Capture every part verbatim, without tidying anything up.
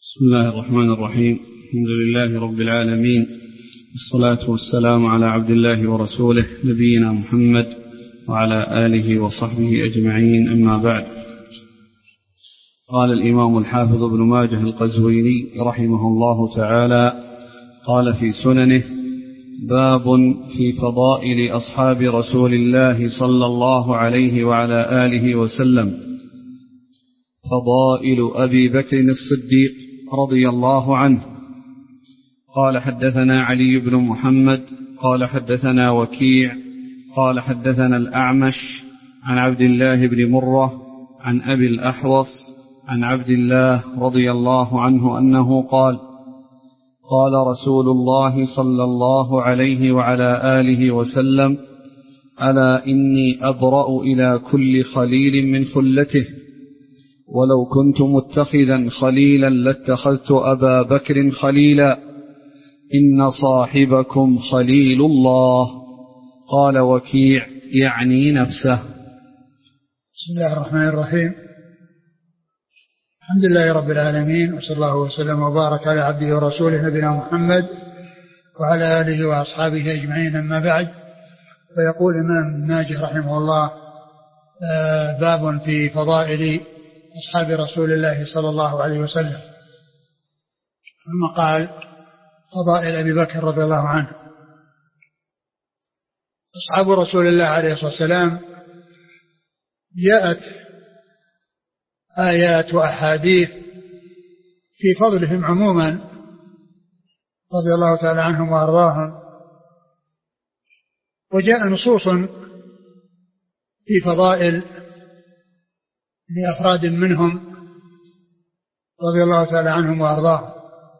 بسم الله الرحمن الرحيم. الحمد لله رب العالمين، والصلاة والسلام على عبد الله ورسوله نبينا محمد وعلى آله وصحبه أجمعين، أما بعد. قال الإمام الحافظ ابن ماجه القزويني رحمه الله تعالى قال في سننه: باب في فضائل أصحاب رسول الله صلى الله عليه وعلى آله وسلم. فضائل أبي بكر الصديق رضي الله عنه. قال: حدثنا علي بن محمد قال حدثنا وكيع قال حدثنا الأعمش عن عبد الله بن مرة عن أبي الأحوص عن عبد الله رضي الله عنه أنه قال: قال رسول الله صلى الله عليه وعلى آله وسلم: ألا إني أبرأ إلى كل خليل من خلته، ولو كنت متخذا خليلا لاتخذت أبا بكر خليلا، إن صاحبكم خليل الله. قال وكيع: يعني نفسه. بسم الله الرحمن الرحيم. الحمد لله رب العالمين، وصلى الله وسلم وبارك على عبده ورسوله نبينا محمد وعلى آله وأصحابه أجمعين، أما بعد. فيقول الإمام ماجه رحمه الله: باب في فضائل أصحاب رسول الله صلى الله عليه وسلم. ثم قال: فضائل أبي بكر رضي الله عنه. أصحاب رسول الله عليه الصلاة والسلام جاءت آيات وأحاديث في فضلهم عموما رضي الله تعالى عنهم وأرضاهم، وجاء نصوص في فضائل لأفراد منهم رضي الله تعالى عنهم وأرضاهم.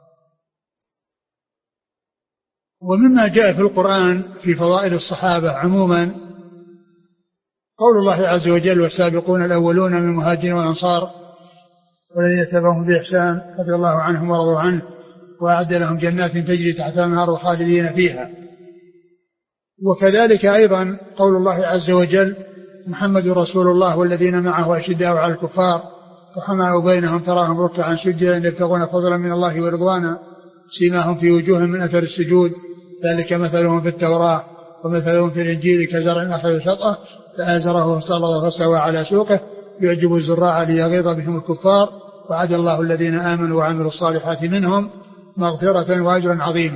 ومما جاء في القرآن في فضائل الصحابة عموما قول الله عز وجل: والسابقون الأولون من المهاجرين والأنصار والذين اتبعوهم بإحسان رضي الله عنهم ورضوا عنه وأعد لهم جنات تجري تحتها الأنهار خالدين فيها. وكذلك أيضا قول الله عز وجل: محمد رسول الله والذين معه أشداء على الكفار رحماء بينهم تراهم ركعا سجدا يبتغون فضلا من الله ورضوانا سيماهم في وجوههم من أثر السجود ذلك مثلهم في التوراة ومثلهم في الإنجيل كزرع أخرج شطأه فآزره فاستغلظ فاستوى على سوقه يعجب الزراع ليغيظ بهم الكفار وعد الله الذين آمنوا وعملوا الصالحات منهم مغفرة وأجرا عظيما.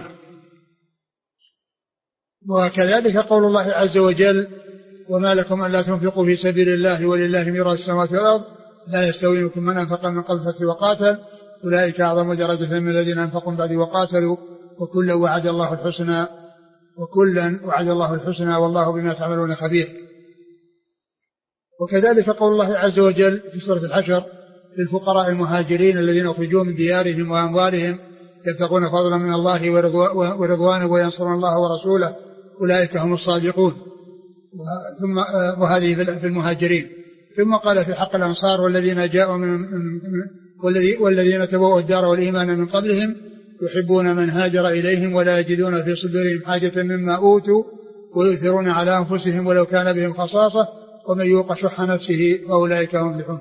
وكذلك قول الله عز وجل: وما لكم ألا تنفقوا في سبيل الله ولله ميراث السماوات والأرض لا يستوي منكم من أنفق من قبل الفتح وقاتل أولئك أعظم درجة من الذين أنفقوا بعد وقاتلوا وكلا وعد الله الحسنى وكلا وعد الله الحسنى والله بما تعملون خبير. وكذلك قول الله عز وجل في سورة الحشر: للفقراء المهاجرين الذين أخرجوا من ديارهم وأموالهم يبتغون فضلا من الله ورضوانه وينصرون الله ورسوله أولئك هم الصادقون. ثم وهذه في المهاجرين. ثم قال في حق الأنصار: والذين جاءوا من والذين تبوأوا الدار والإيمان من قبلهم يحبون من هاجر إليهم ولا يجدون في صدورهم حاجة مما أوتوا ويؤثرون على أنفسهم ولو كان بهم خصاصة ومن يوق شح نفسه فأولئك هم المفلحون.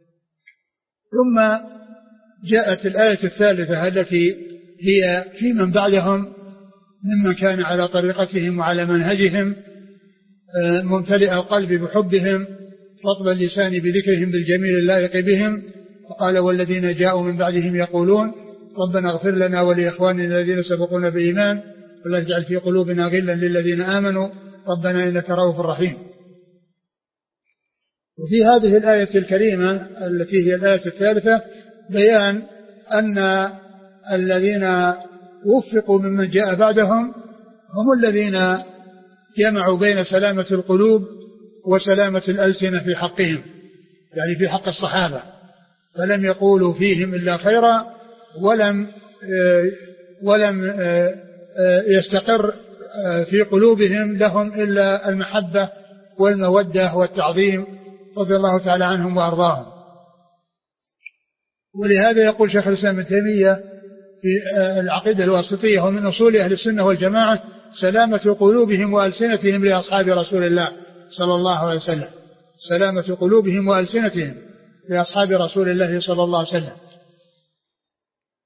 ثم جاءت الآية الثالثة التي هي في من بعدهم ممن كان على طريقتهم وعلى منهجهم ممتلئ القلب بحبهم رطب اللسان بذكرهم بالجميل اللائق بهم. فقال: والذين جاءوا من بعدهم يقولون ربنا اغفر لنا ولإخواننا الذين سبقونا بإيمان ولا تجعل في قلوبنا غلا للذين آمنوا ربنا إنك رؤوف رحيم. وفي هذه الآية الكريمة التي هي الآية الثالثة بيان أن الذين وفقوا ممن جاء بعدهم هم الذين جمعوا بين سلامة القلوب وسلامة الألسنة في حقهم، يعني في حق الصحابة، فلم يقولوا فيهم إلا خيرا ولم ولم يستقر في قلوبهم لهم إلا المحبة والمودة والتعظيم رضي الله تعالى عنهم وأرضاهم. ولهذا يقول شيخ الإسلام ابن تيمية في العقيدة الواسطية: ومن أصول أهل السنة والجماعة سلامة قلوبهم وألسنتهم لأصحاب رسول الله صلى الله عليه وسلم، سلامة قلوبهم وألسنتهم لأصحاب رسول الله صلى الله عليه وسلم.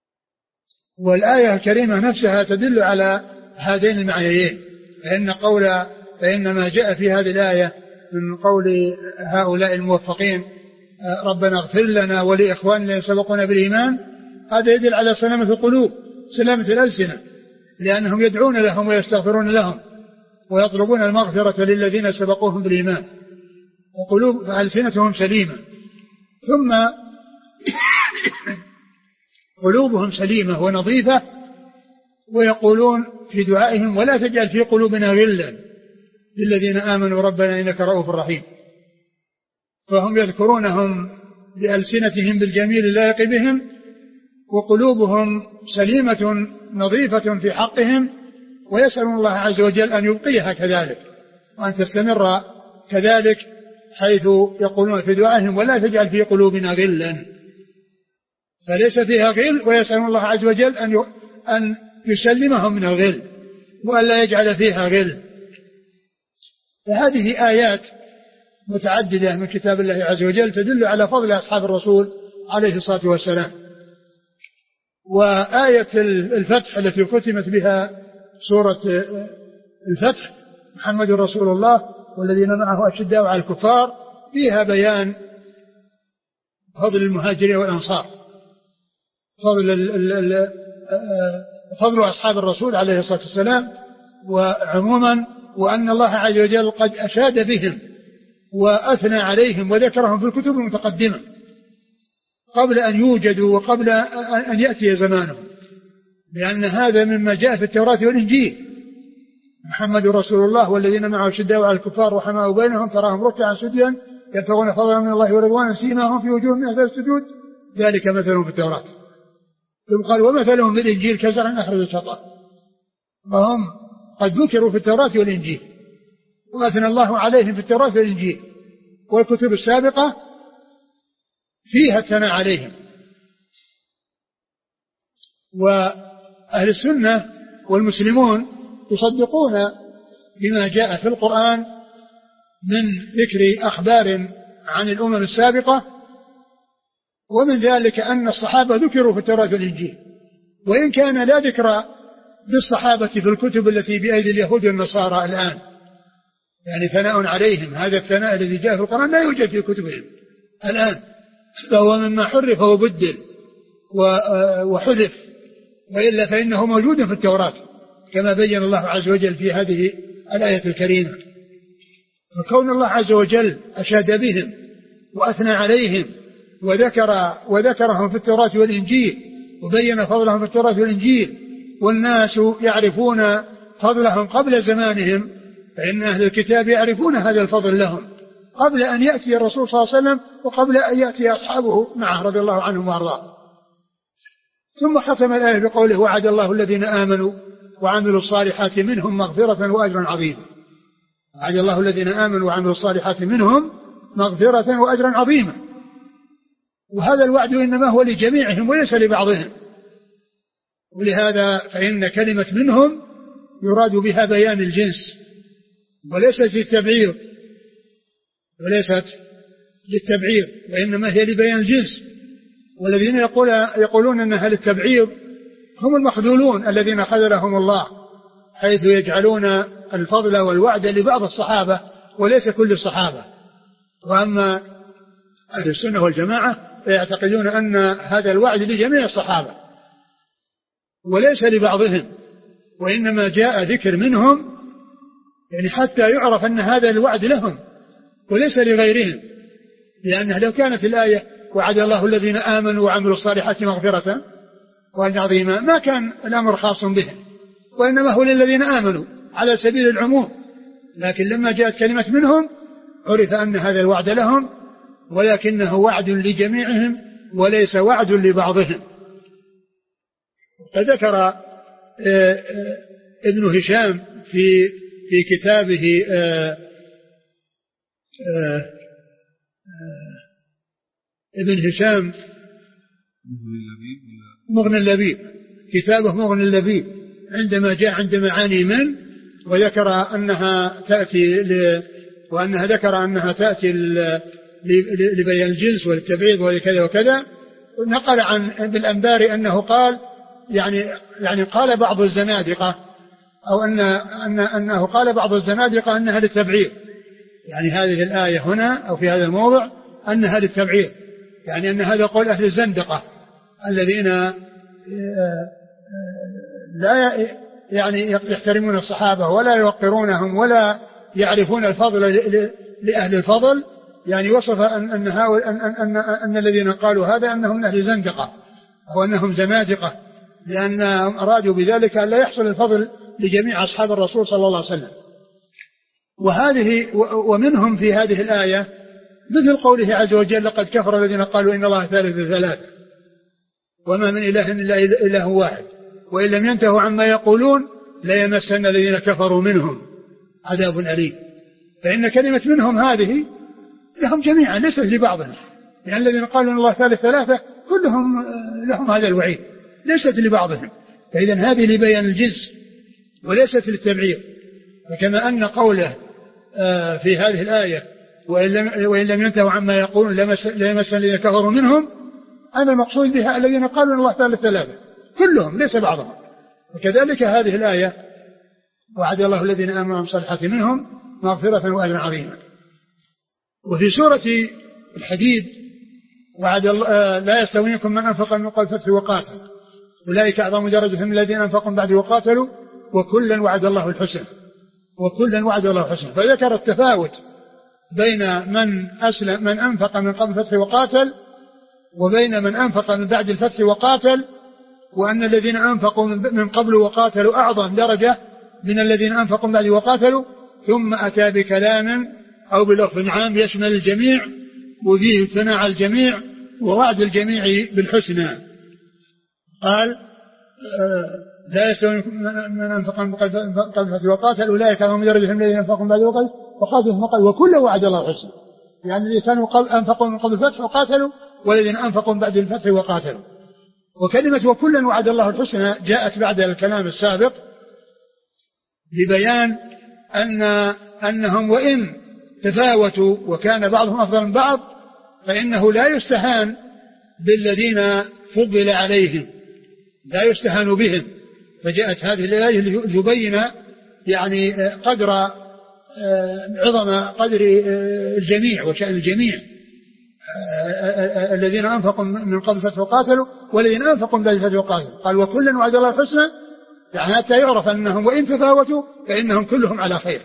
والآية الكريمة نفسها تدل على هذين المعنيين. فإن قول فإن ما جاء في هذه الآية من قول هؤلاء الموفقين ربنا اغفر لنا ولإخواننا الذين سبقونا بالإيمان، هذا يدل على سلامة القلوب، سلامة الألسنة، لأنهم يدعون لهم ويستغفرون لهم ويطلبون المغفرة للذين سبقوهم بالإيمان، وقلوب ألسنتهم سليمة. ثم قلوبهم سليمة ونظيفة، ويقولون في دعائهم ولا تجعل في قلوبنا غلا للذين آمنوا ربنا إنك رؤوف رحيم. فهم يذكرونهم بألسنتهم بالجميل اللائق بهم، وقلوبهم سليمة نظيفة في حقهم، ويسألون الله عز وجل أن يبقيها كذلك وأن تستمر كذلك، حيث يقولون في دعائهم ولا تجعل في قلوبنا غلا، فليس فيها غل، ويسألون الله عز وجل أن أن يسلمهم من الغل وأن لا يجعل فيها غل. فهذه آيات متعددة من كتاب الله عز وجل تدل على فضل أصحاب الرسول عليه الصلاة والسلام. وآية الفتح التي ختمت بها سورة الفتح محمد رسول الله والذين معه أشداء على الكفار، فيها بيان فضل المهاجرين والأنصار، فضل ال ال فضل أصحاب الرسول عليه الصلاة والسلام وعموما، وأن الله عز وجل قد أشاد بهم وأثنى عليهم وذكرهم في الكتب المتقدمة قبل أن يوجدوا وقبل أن يأتي زمانهم، لأن هذا مما جاء في التوراة والإنجيل. محمد رسول الله والذين معه أشداء على الكفار رحماء بينهم تراهم ركعا سجدا يبتغون فضلا من الله ورضوانا سيماهم في وجوههم من أثر السجود ذلك مثلهم في التوراة. ثم قال ومثلهم في الإنجيل كزرع أخرج شطأه. وهم قد ذكروا في التوراة والإنجيل وأثنى الله عليهم في التوراة والإنجيل، والكتب السابقة فيها الثناء عليهم. وأهل السنة والمسلمون يصدقون بما جاء في القرآن من ذكر أخبار عن الأمم السابقة، ومن ذلك أن الصحابة ذكروا في التوراة والإنجيل، وإن كان لا ذكر بالصحابة في الكتب التي بأيدي اليهود والنصارى الآن، يعني ثناء عليهم. هذا الثناء الذي جاء في القرآن لا يوجد في كتبهم الآن، فهو مما حرف وبدل وحذف، وإلا فإنه موجود في التوراة كما بين الله عز وجل في هذه الآية الكريمة. فكون الله عز وجل أشاد بهم وأثنى عليهم وذكر وذكرهم في التوراة والإنجيل وبين فضلهم في التوراة والإنجيل، والناس يعرفون فضلهم قبل زمانهم، فإن أهل الكتاب يعرفون هذا الفضل لهم قبل أن يأتي الرسول صلى الله عليه وسلم وقبل أن يأتي أصحابه معه رضي الله عنهم وأرضاهم. ثم ختم الآية بقوله وعد الله الذين آمنوا وعملوا الصالحات منهم مغفرة وأجرا عظيما. وعد الله الذين آمنوا وعملوا الصالحات منهم مغفرة وأجرا عظيما، وهذا الوعد إنما هو لجميعهم وليس لبعضهم، ولهذا فإن كلمة منهم يراد بها بيان الجنس وليست للتبعير وليست للتبعير وإنما هي لبيان الجنس. والذين يقول يقولون أنها للتبعير هم المخذولون الذين خذلهم الله، حيث يجعلون الفضل والوعد لبعض الصحابة وليس كل الصحابة. وأما أهل السنة والجماعة فيعتقدون أن هذا الوعد لجميع الصحابة وليس لبعضهم، وإنما جاء ذكر منهم يعني حتى يعرف أن هذا الوعد لهم وليس لغيرهم، لأنه لو كانت الآية وعد الله الذين آمنوا وعملوا الصالحات مغفرة وأجرا عظيما ما كان الأمر خاص بهم، وإنما هو للذين آمنوا على سبيل العموم. لكن لما جاءت كلمة منهم عرف أن هذا الوعد لهم، ولكنه وعد لجميعهم وليس وعد لبعضهم. وقد ذكر ابن هشام في في كتابه آآ آآ ابن هشام مغني اللبيب، كتابه مغني اللبيب، عندما جاء عند معاني من وذكر أنها تأتي ل وأنها ذكر أنها تأتي لبيان الجنس وللتبعيض وكذا وكذا، نقل عن بالأنباري أنه قال يعني يعني قال بعض الزنادقة أو أن أن أنه قال بعض الزنادقة أنها للتبعير، يعني هذه الآية هنا أو في هذا الموضع أنها للتبعير، يعني أن هذا قول أهل الزندقة الذين لا يعني يحترمون الصحابة ولا يوقرونهم ولا يعرفون الفضل لأهل الفضل، يعني وصف أن أن, أن, أن, أن الذين قالوا هذا أنهم من أهل زندقة أو أنهم زنادقة، لأنهم أرادوا بذلك أن لا يحصل الفضل لجميع أصحاب الرسول صلى الله عليه وسلم. وهذه ومنهم في هذه الآية مثل قوله عز وجل لقد كفر الذين قالوا إن الله ثالث ثلاثة وما من إله إلا إله واحد وإن لم ينتهوا عما يقولون ليمسن الذين كفروا منهم عذاب أليم. فإن كلمة منهم هذه لهم جميعا ليست لبعضهم، لأن الذين قالوا إن الله ثالث ثلاثة كلهم لهم هذا الوعيد ليست لبعضهم، فإذا هذه لبيان الجنس وليست للتبعير. فكما أن قوله في هذه الآية وإن لم, وإن لم ينتهوا عما يقولون ليمسن الذين كفروا منهم، أنا المقصود بها الذين قالوا إن الله ثالث ثلاثة كلهم ليس بعضهم. وكذلك هذه الآية وعد الله الذين آمنوا وعملوا الصالحات منهم مغفرة وأجرا عظيما. وفي سورة الحديد وعد الله لا يستوي منكم من أنفق من قبل الفتح وقاتل أولئك أعظم درجة من الذين أنفقوا بعد وقاتلوا وكلا وعد الله الحسنى وكلا وعد الله الحسنى. فذكر التفاوت بين من أسلم من أنفق من قبل الفتح وقاتل وبين من أنفق من بعد الفتح وقاتل، وأن الذين أنفقوا من قبل وقاتلوا أعظم درجة من الذين أنفقوا من بعد وقاتلوا، ثم أتى بكلام أو بلفظ عام يشمل الجميع وفيه ثناء على الجميع ووعد الجميع بالحسنى. قال لا يستوي من أنفق من قبل الفتح وقاتل أولئك أعظم درجة من الذين أنفقوا من بعد وقاتلوا وكل وعد الله الحسنى، يعني الذين كانوا قبل أنفقوا من قبل الفتح وقاتلوا والذين أنفقوا من بعد الفتح وقاتلوا. وكلمة وكلا وعد الله الحسنى جاءت بعد الكلام السابق لبيان أن أنهم وإن تفاوتوا وكان بعضهم أفضل من بعض فإنه لا يستهان بالذين فضل عليهم، لا يستهان بهم. فجاءت هذه الآية لتبين يعني قدر عظم قدر الجميع وشأن الجميع، الذين أنفقوا من قبل الفتح وقاتلوا والذين أنفقوا من بعد الفتح وقاتلوا. قال وكلا وعد الله الحسنى، يعني حتى يعرف أنهم وإن تفاوتوا فإنهم كلهم على خير.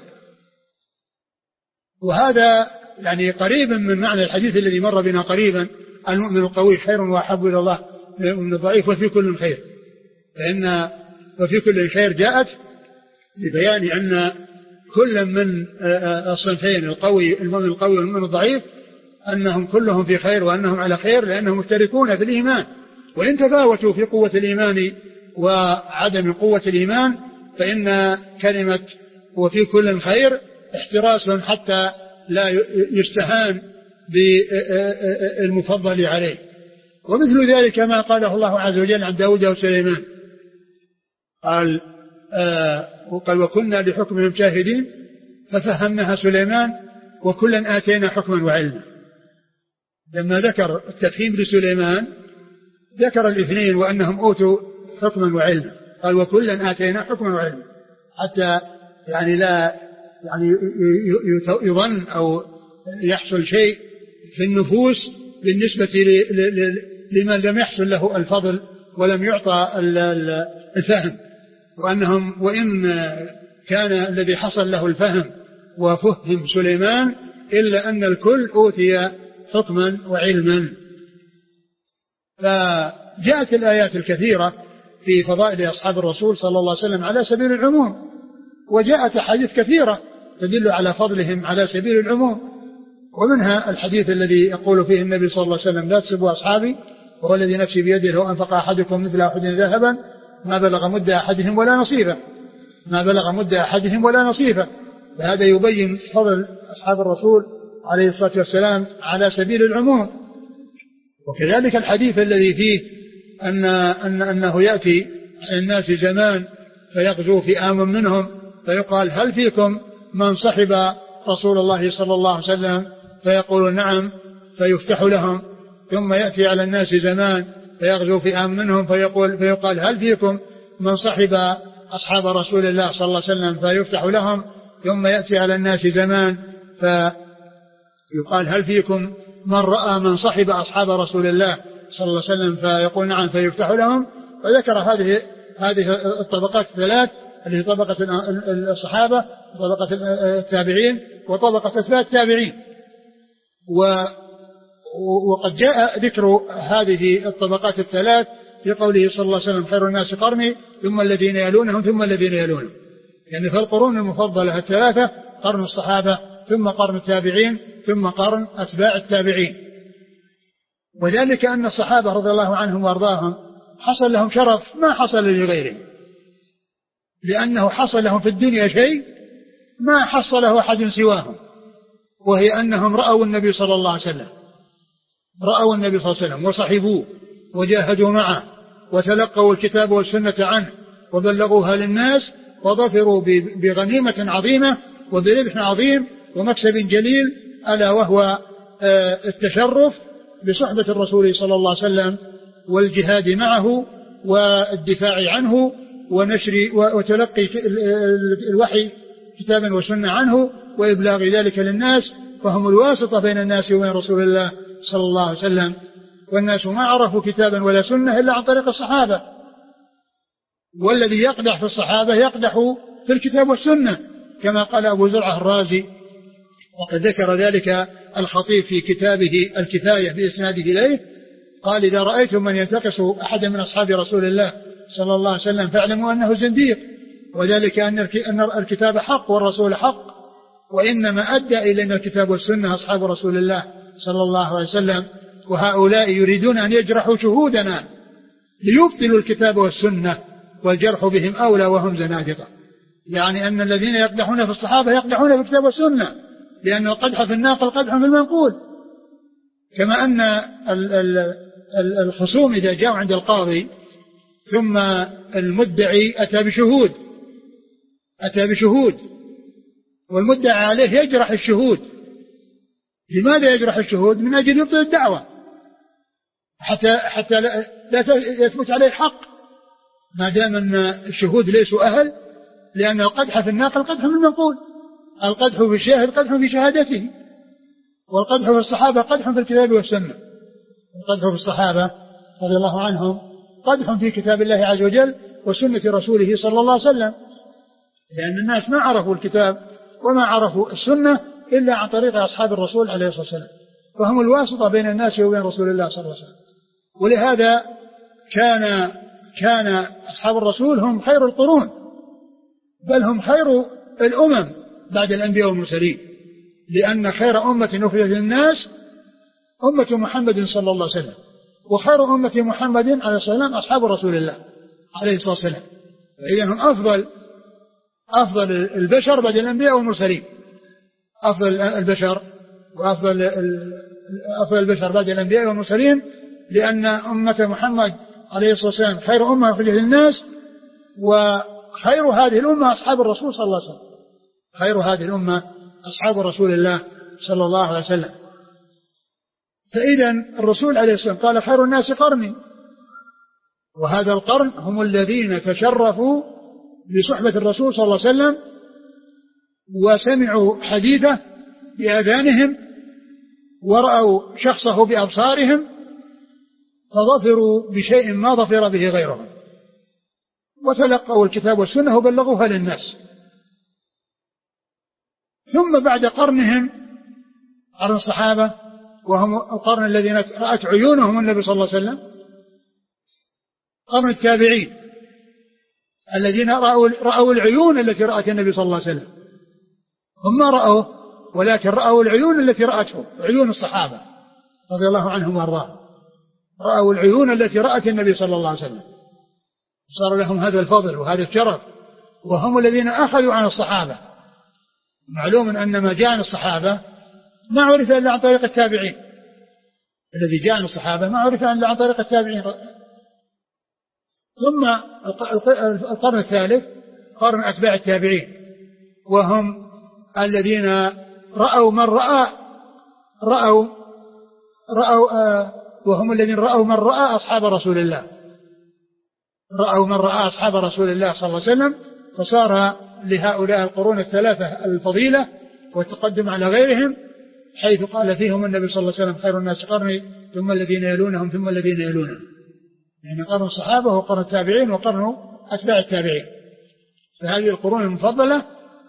وهذا يعني قريب من معنى الحديث الذي مر بنا قريبا المؤمن القوي خير وأحب إلى الله من الضعيف وفي كل خير، فإن وفي كل خير جاءت لبيان أن كل من الصنفين القوي المؤمن القوي والمؤمن الضعيف أنهم كلهم في خير وأنهم على خير، لأنهم مشتركون في الإيمان، وإن تفاوتوا في قوة الإيمان وعدم قوة الإيمان فإن كلمة وفي كل خير احتراس حتى لا يستهان بالمفضل عليه. ومثل ذلك ما قاله الله عز وجل عن داود وسليمان، قال آه وقال وكنا لحكمهم شاهدين ففهمناها سليمان وكلا آتينا حكما وعلما. لما ذكر التفهيم لسليمان ذكر الاثنين وأنهم أوتوا حكما وعلما، قال وكلا آتينا حكما وعلما، حتى يعني لا يعني يظن أو يحصل شيء في النفوس بالنسبة لمن لم يحصل له الفضل ولم يعطى الفهم، وأنهم وإن كان الذي حصل له الفهم وفهم سليمان إلا أن الكل أوتي حكما وعلما. فجاءت الآيات الكثيرة في فضائل أصحاب الرسول صلى الله عليه وسلم على سبيل العموم، وجاءت أحاديث كثيرة تدل على فضلهم على سبيل العموم، ومنها الحديث الذي يقول فيه النبي صلى الله عليه وسلم لا تسبوا أصحابي وهو الذي نفسي بيده لو أنفق أحدكم مثل أحد ذهبا ما بلغ مد أحدهم ولا نصيفه ما بلغ مد أحدهم ولا نصيفه. فهذا يبين فضل أصحاب الرسول عليه الصلاة والسلام على سبيل العموم. وكذلك الحديث الذي فيه أن أن أنه يأتي الناس زمان فيغزو فئام منهم فيقال هل فيكم من صحب رسول الله صلى الله عليه وسلم فيقول نعم فيفتح لهم، ثم يأتي على الناس زمان فيغزو فئام منهم فيقول فيقال هل فيكم من صحب أصحاب رسول الله صلى الله عليه وسلم فيفتح لهم، ثم يأتي على الناس زمان فيقال هل فيكم من رأى من صحب أصحاب رسول الله صلى الله عليه وسلم فيقول نعم فيفتح لهم. فذكر هذه هذه الطبقات الثلاث اللي هي طبقة الصحابة وطبقة التابعين وطبقة أتباع التابعين. وقد جاء ذكر هذه الطبقات الثلاث في قوله صلى الله عليه وسلم خير الناس قرني ثم الذين يلونهم ثم الذين يلونهم، يعني فالقرون المفضلة الثلاثة قرن الصحابة ثم قرن التابعين ثم قرن أتباع التابعين. وذلك أن الصحابة رضي الله عنهم وارضاهم حصل لهم شرف ما حصل لغيرهم، لأنه حصل لهم في الدنيا شيء ما حصله أحد سواهم، وهي أنهم رأوا النبي صلى الله عليه وسلم رأوا النبي صلى الله عليه وسلم وصحبوه وجاهدوا معه وتلقوا الكتاب والسنة عنه وبلغوها للناس وظفروا بغنيمة عظيمة وبربح عظيم ومكسب جليل، ألا وهو التشرف بصحبة الرسول صلى الله عليه وسلم والجهاد معه والدفاع عنه ونشر وتلقي الوحي كتابا وسنة عنه وإبلاغ ذلك للناس، فهم الواسطة بين الناس وبين رسول الله صلى الله عليه وسلم. والناس ما عرفوا كتابا ولا سنة إلا عن طريق الصحابة، والذي يقدح في الصحابة يقدح في الكتاب والسنة كما قال أبو زرعة الرازي، وقد ذكر ذلك الخطيب في كتابه الكفاية بإسناده إليه، قال إذا رأيتم من ينتقص أحدا من أصحاب رسول الله صلى الله عليه وسلم فاعلموا أنه زنديق، وذلك أن الكتاب حق والرسول حق، وإنما أدى إلينا الكتاب والسنة أصحاب رسول الله صلى الله عليه وسلم، وهؤلاء يريدون أن يجرحوا شهودنا ليبطلوا الكتاب والسنة، والجرح بهم أولى وهم زنادقة. يعني أن الذين يقدحون في الصحابة يقدحون في الكتاب والسنة، لأن القدح في الناقل قدح في المنقول. كما أن الخصوم إذا جاءوا عند القاضي ثم المدعي أتى بشهود أتى بشهود والمدعي عليه يجرح الشهود. لماذا يجرح الشهود؟ من أجل يبطل الدعوة حتى حتى لا يثبت عليه الحق، ما دام أن الشهود ليسوا أهل، لأن القدح في الناقل قدح في المنقول، القدح في الشاهد قدح في شهادته، والقدح في الصحابة قدح في الكتاب والسنة. القدح في الصحابة رضي الله عنهم قدح في كتاب الله عز وجل وسنة رسوله صلى الله عليه وسلم، لأن الناس ما عرفوا الكتاب وما عرفوا السنة إلا عن طريق أصحاب الرسول عليه الصلاة والسلام، فهم الواسطة بين الناس وبين رسول الله صلى الله عليه وسلم. ولهذا كان كان أصحاب الرسول هم خير القرون، بل هم خير الأمم بعد الأنبياء والمرسلين، لأن خير أمة أخرجت للناس أمة محمد صلى الله عليه وسلم، وخير أمة محمد عليه الصلاة والسلام أصحاب رسول الله عليه الصلاة والسلام، فإذا هم أفضل أفضل البشر بعد الأنبياء والمرسلين، أفضل البشر وأفضل أفضل البشر بعد الأنبياء والمرسلين، لأن أمة محمد عليه الصلاة والسلام خير أمة أخرجت للناس، وخير هذه الأمة أصحاب الرسول صلى الله عليه وسلم، خير هذه الأمة أصحاب رسول الله صلى الله عليه وسلم. فإذا الرسول عليه الصلاة والسلام قال خير الناس قرني، وهذا القرن هم الذين تشرفوا بصحبة الرسول صلى الله عليه وسلم وسمعوا حديثه بآذانهم ورأوا شخصه بأبصارهم، فظفروا بشيء ما ظفر به غيرهم، وتلقوا الكتاب والسنة وبلغوها للناس. ثم بعد قرنهم قرن الصحابة، وهم القرن الذين رأت عيونهم النبي صلى الله عليه وسلم، قرن التابعين الذين رأوا, رأوا العيون التي رأت النبي صلى الله عليه وسلم، هم ما رأوه ولكن رأوا العيون التي رأته، عيون الصحابة رضي الله عنهم وارضاهم، رأوا العيون التي رأت النبي صلى الله عليه وسلم، صار لهم هذا الفضل وهذا الشرف، وهم الذين أخذوا عن الصحابة. معلوم أن ما جاء عن الصحابة ما عرف إلا عن طريق التابعين، الذي جاء عن الصحابة ما عرف إلا عن طريق التابعين. ثم القرن الثالث قرن أتباع التابعين، وهم الذين رأوا من رأى رأوا رأوا وهم الذين رأوا من رأى أصحاب رسول الله، رأوا من رأى أصحاب رسول الله صلى الله عليه وسلم، فصار لهؤلاء القرون الثلاثة الفضيلة والتقدم على غيرهم، حيث قال فيهم النبي صلى الله عليه وسلم خير الناس قرني ثم الذين يلونهم ثم الذين يلونهم، يعني قرن الصحابة وقرن التابعين وقرن أتباع التابعين. فهذه القرون المفضلة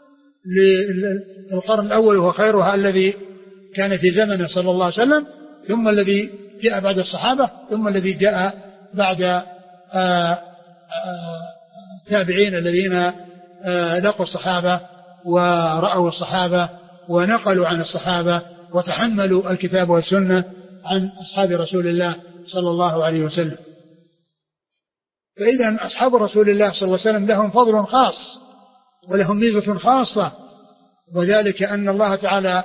للقرن الأول وهو خيرها الذي كان في زمنه صلى الله عليه وسلم، ثم الذي جاء بعد الصحابة، ثم الذي جاء بعد التابعين الذين لقوا الصحابة ورأوا الصحابة ونقلوا عن الصحابة وتحملوا الكتاب والسنة عن أصحاب رسول الله صلى الله عليه وسلم. فإذا أصحاب رسول الله صلى الله عليه وسلم لهم فضل خاص ولهم ميزة خاصة، وذلك أن الله تعالى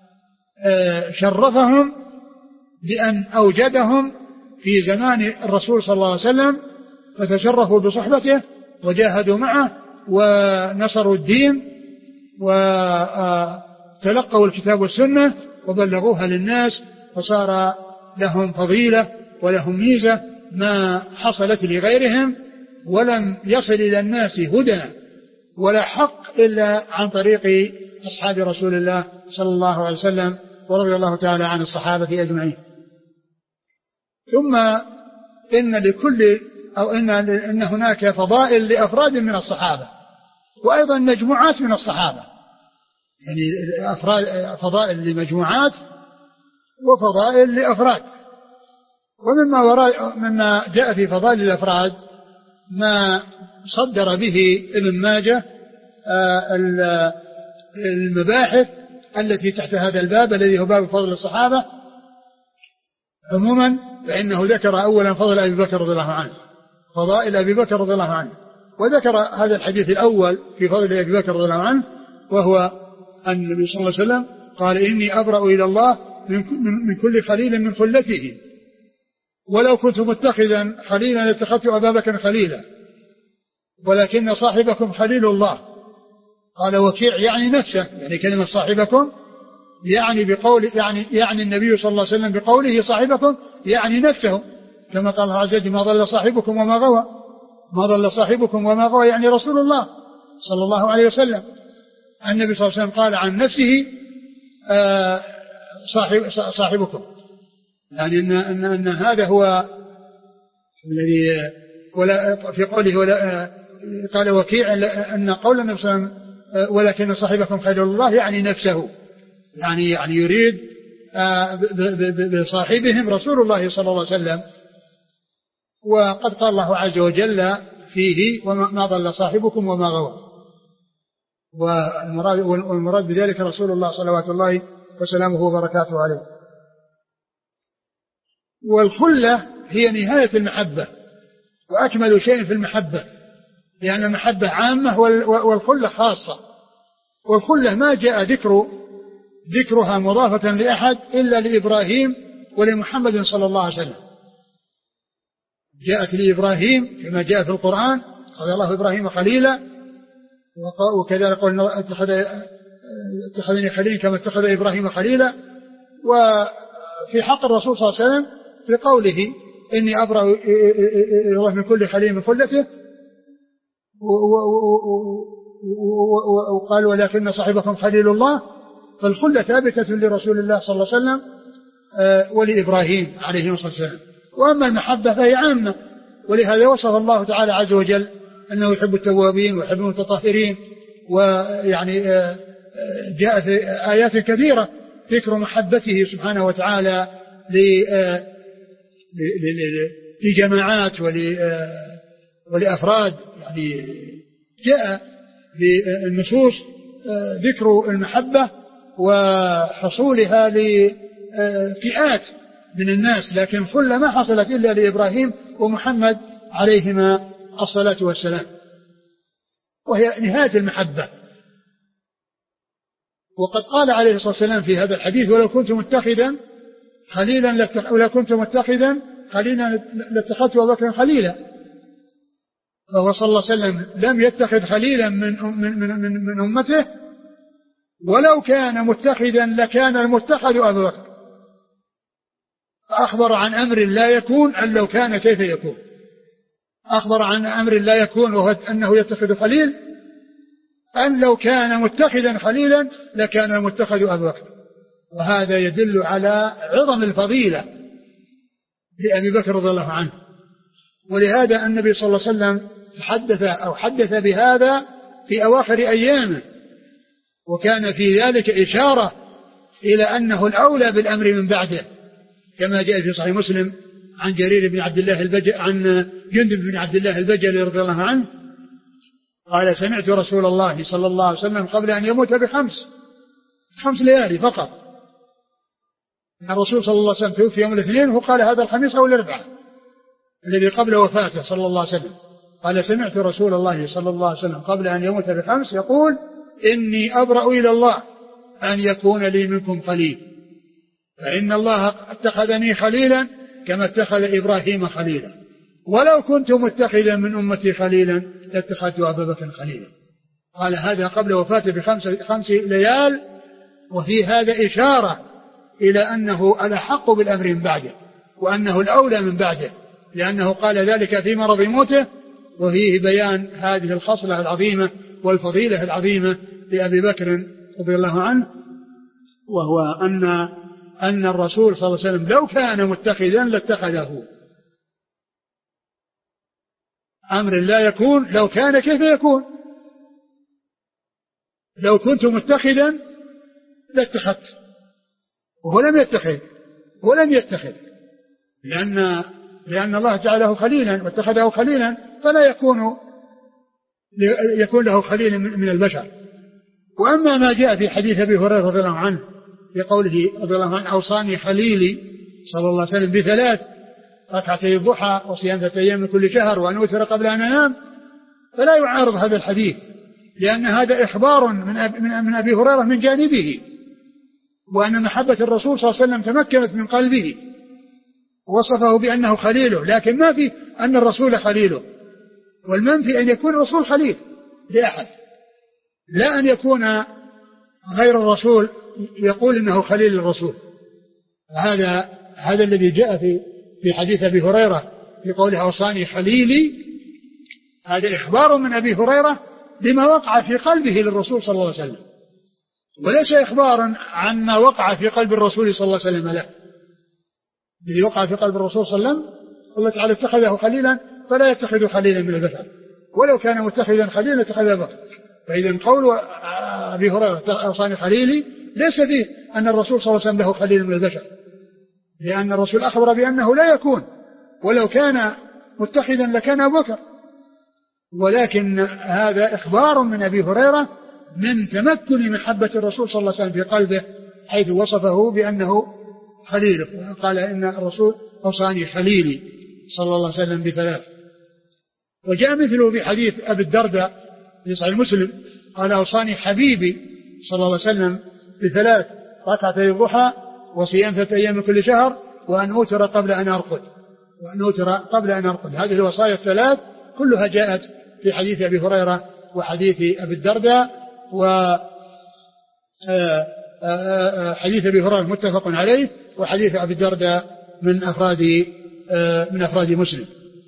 شرفهم بأن أوجدهم في زمان الرسول صلى الله عليه وسلم، فتشرفوا بصحبته وجاهدوا معه ونصروا الدين وتلقوا الكتاب والسنة وبلغوها للناس، فصار لهم فضيلة ولهم ميزة ما حصلت لغيرهم، ولم يصل إلى الناس هدى ولا حق إلا عن طريق أصحاب رسول الله صلى الله عليه وسلم، ورضي الله تعالى عن الصحابة أجمعين. ثم إن لكل أو إن, إن هناك فضائل لأفراد من الصحابة، وأيضا مجموعات من الصحابة، يعني أفراد فضائل لمجموعات وفضائل لأفراد. ومما وراء مما جاء في فضائل الأفراد ما صدر به ابن ماجه المباحث التي تحت هذا الباب الذي هو باب فضل الصحابة عموما، فإنه ذكر أولا فضل أبي بكر رضي الله عنه، فضائل أبي بكر رضي الله عنه، وذكر هذا الحديث الأول في فضل أبي بكر رضي الله عنه، وهو أن النبي صلى الله عليه وسلم قال إني أبرأ إلى الله من كل خليل من خلته، ولو كنت متخذا خليلا لاتخذت أبا بكر خليلا، ولكن صاحبكم خليل الله. قال وكيع يعني نفسه، يعني كلمة صاحبكم يعني بقول يعني يعني النبي صلى الله عليه وسلم بقوله صاحبكم يعني نفسه، كما قال الله عز وجل ما ضل صاحبكم وما غوى، ما ضل صاحبكم وما غوى يعني رسول الله صلى الله عليه وسلم. النبي صلى الله عليه وسلم قال عن نفسه آه صاحب صاحبكم، يعني إن, إن, إن هذا هو الذي ولا في قوله ولا قال وكيع أن قول النبي صلى الله عليه وسلم ولكن صاحبكم خليل الله يعني نفسه، يعني يعني يريد بصاحبهم رسول الله صلى الله عليه وسلم. وقد قال الله عز وجل فيه وما ضل صاحبكم وما غوى، والمراد, والمراد بذلك رسول الله صلوات الله وسلامه وبركاته عليه. والخلة هي نهاية المحبة وأكمل شيء في المحبة، لأن المحبة عامة والخلة خاصة، والخلة ما جاء ذكر ذكرها مضافة لأحد إلا لإبراهيم ولمحمد صلى الله عليه وسلم. جاءت لإبراهيم كما جاء في القرآن قال الله إبراهيم خليلا، وكذلك قلنا اتخذني خليلا كما اتخذ إبراهيم خليلا. وفي حق الرسول صلى الله عليه وسلم في قوله إني أبرأ إلى الله من كل خليل من خلته، وقال ولكن صاحبكم خليل الله، فالخلة ثابتة لرسول الله صلى الله عليه وسلم ولإبراهيم عليه الصلاة والسلام. وأما المحبة فهي عامة، ولهذا وصف الله تعالى عز وجل أنه يحب التوابين ويحب المتطهرين، ويعني جاء في آيات كثيرة ذكر محبته سبحانه وتعالى لجماعات ولأفراد، يعني جاء بالنصوص ذكر المحبة وحصولها لفئات من الناس، لكن خلة ما حصلت إلا لإبراهيم ومحمد عليهما الصلاة والسلام، وهي نهاية المحبة. وقد قال عليه الصلاة والسلام في هذا الحديث ولو كنت متخذا خليلا ولو كنت متخذا خليلا لاتخذت أبا بكر خليلا، فهو صلى الله عليه وسلم لم يتخذ خليلا من, من, من, من, من أمته، ولو كان متخذا لكان المتخذ أبو بكر. أخبر عن أمر لا يكون أن لو كان كيف يكون. أخبر عن أمر لا يكون وهو أنه يتخذ خليل، أن لو كان متخذا خليلا لكان المتخذ أبو بكر. وهذا يدل على عظم الفضيلة لأبي بكر رضي الله عنه. ولهذا النبي صلى الله عليه وسلم تحدث أو حدث بهذا في أواخر أيامه، وكان في ذلك إشارة إلى أنه الأولى بالأمر من بعده، كما جاء في صحيح مسلم عن جرير بن عبد الله البجلي عن جندب بن عبد الله البجلي رضي الله عنه قال سمعت رسول الله صلى الله عليه وسلم قبل أن يموت بخمس خمس ليالي فقط. الرسول صلى الله عليه وسلم توفي يوم الاثنين وقال هذا الخميس أو الأربعاء الذي قبل وفاته صلى الله عليه وسلم. قال سمعت رسول الله صلى الله عليه وسلم قبل أن يموت بخمس يقول إني أبرأ إلى الله أن يكون لي منكم خليل، فإن الله اتخذني خليلا كما اتخذ إبراهيم خليلا، ولو كنت متخذا من أمتي خليلا لاتخذت أبا بكر خليلا. قال هذا قبل وفاته بخمس خمس ليال، وفي هذا إشارة إلى أنه الأحق بالأمر من بعده، وأنه الأولى من بعده، لأنه قال ذلك في مرض موته، وفيه بيان هذه الخصلة العظيمة والفضيلة العظيمة لأبي بكر رضي الله عنه، وهو أن أن الرسول صلى الله عليه وسلم لو كان متخذا لاتخذه. أمر لا يكون لو كان كيف يكون. لو كنت متخذا لاتخذت، وهو لم يتخذ ولم يتخذ لأن لأن الله جعله خليلا واتخذه خليلا، فلا يكون يكون له خليل من البشر. وأما ما جاء في حديث أبي هريرة رضي الله عنه في قوله رضي الله عنه أوصاني خليلي صلى الله عليه وسلم بثلاث ركعتي الضحى وصيام ثلاثة أيام من كل شهر وأن أوتر قبل أن أنام، فلا يعارض هذا الحديث، لأن هذا إخبار من أبي, من أبي هريرة من جانبه، وأن محبة الرسول صلى الله عليه وسلم تمكنت من قلبه، وصفه بأنه خليله، لكن ما في أن الرسول خليله، والمنفي أن يكون الرسول خليل لأحد، لا أن يكون غير الرسول يقول إنه خليل الرسول. هذا هذا الذي جاء في في حديث أبي هريرة في قوله أوصاني خليلي، هذا إخبار من أبي هريرة بما وقع في قلبه للرسول صلى الله عليه وسلم، وليس إخبارا عن ما وقع في قلب الرسول صلى الله عليه وسلم له. الذي وقع في قلب الرسول صلى الله عليه وسلم الله تعالى اتخذه خليلا، فلا يتخذ خليلا من البشر، ولو كان متخذا خليلا اتخذ أبا بكر. فإذا قول أبي هريرة أوصاني خليلي ليس فيه أن الرسول صلى الله عليه وسلم له خليل من البشر، لأن الرسول أخبر بأنه لا يكون، ولو كان متخذا لكان أبو بكر، ولكن هذا إخبار من أبي هريرة من تمكن محبة الرسول صلى الله عليه وسلم في قلبه، حيث وصفه بأنه خليله، قال إن الرسول أوصاني خليلي صلى الله عليه وسلم بثلاث. وجاء مثله في حديث أبي الدرداء في صحيح مسلم قال أوصاني حبيبي صلى الله عليه وسلم بثلاث ركعتي الضحى وصيام ثلاثة أيام من كل شهر وأن أوتر قبل أن أرقد وأن أوتر قبل أن أرقد. هذه الوصايا الثلاث كلها جاءت في حديث أبي هريرة وحديث أبي الدرداء، وحديث أبي هريرة متفق عليه، وحديث أبي الدرداء من أفراد من أفراد مسلم.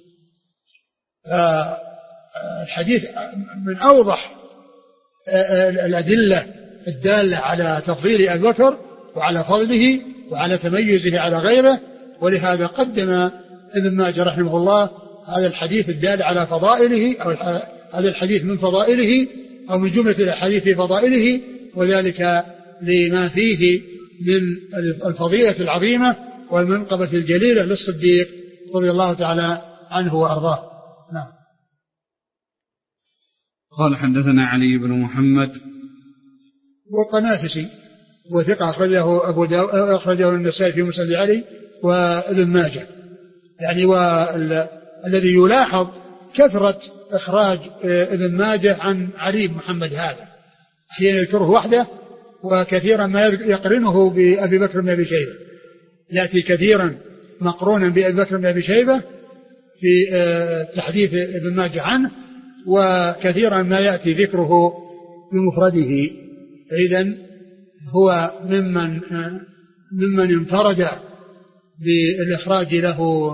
الحديث من أوضح الأدلة الدالة على تفضيل أبي بكر وعلى فضله وعلى تميزه على غيره، ولهذا قدم ابن ماجه رحمه الله هذا الحديث الدال على فضائله، أو هذا الحديث من فضائله أو من جملة الأحاديث في فضائله، وذلك لما فيه من الفضيلة العظيمة والمنقبة الجليلة للصديق رضي الله تعالى عنه وأرضاه. نعم. قال حدثنا علي بن محمد والقنافسي وثقة أخرجه أبو داود أخرجه النسائي في مسند علي وابن ماجه. يعني والذي يلاحظ كثرة إخراج ابن ماجه عن علي بن محمد هذا، أحيانا يذكره وحده وكثيرا ما يقرنه بأبي بكر بن أبي شيبة، يأتي كثيرا مقرونا بأبي بكر بن أبي شيبة في تحديث ابن ماجه عنه، وكثيرا ما يأتي ذكره بمفرده. فإذن هو ممن ممن انفرد بالإخراج له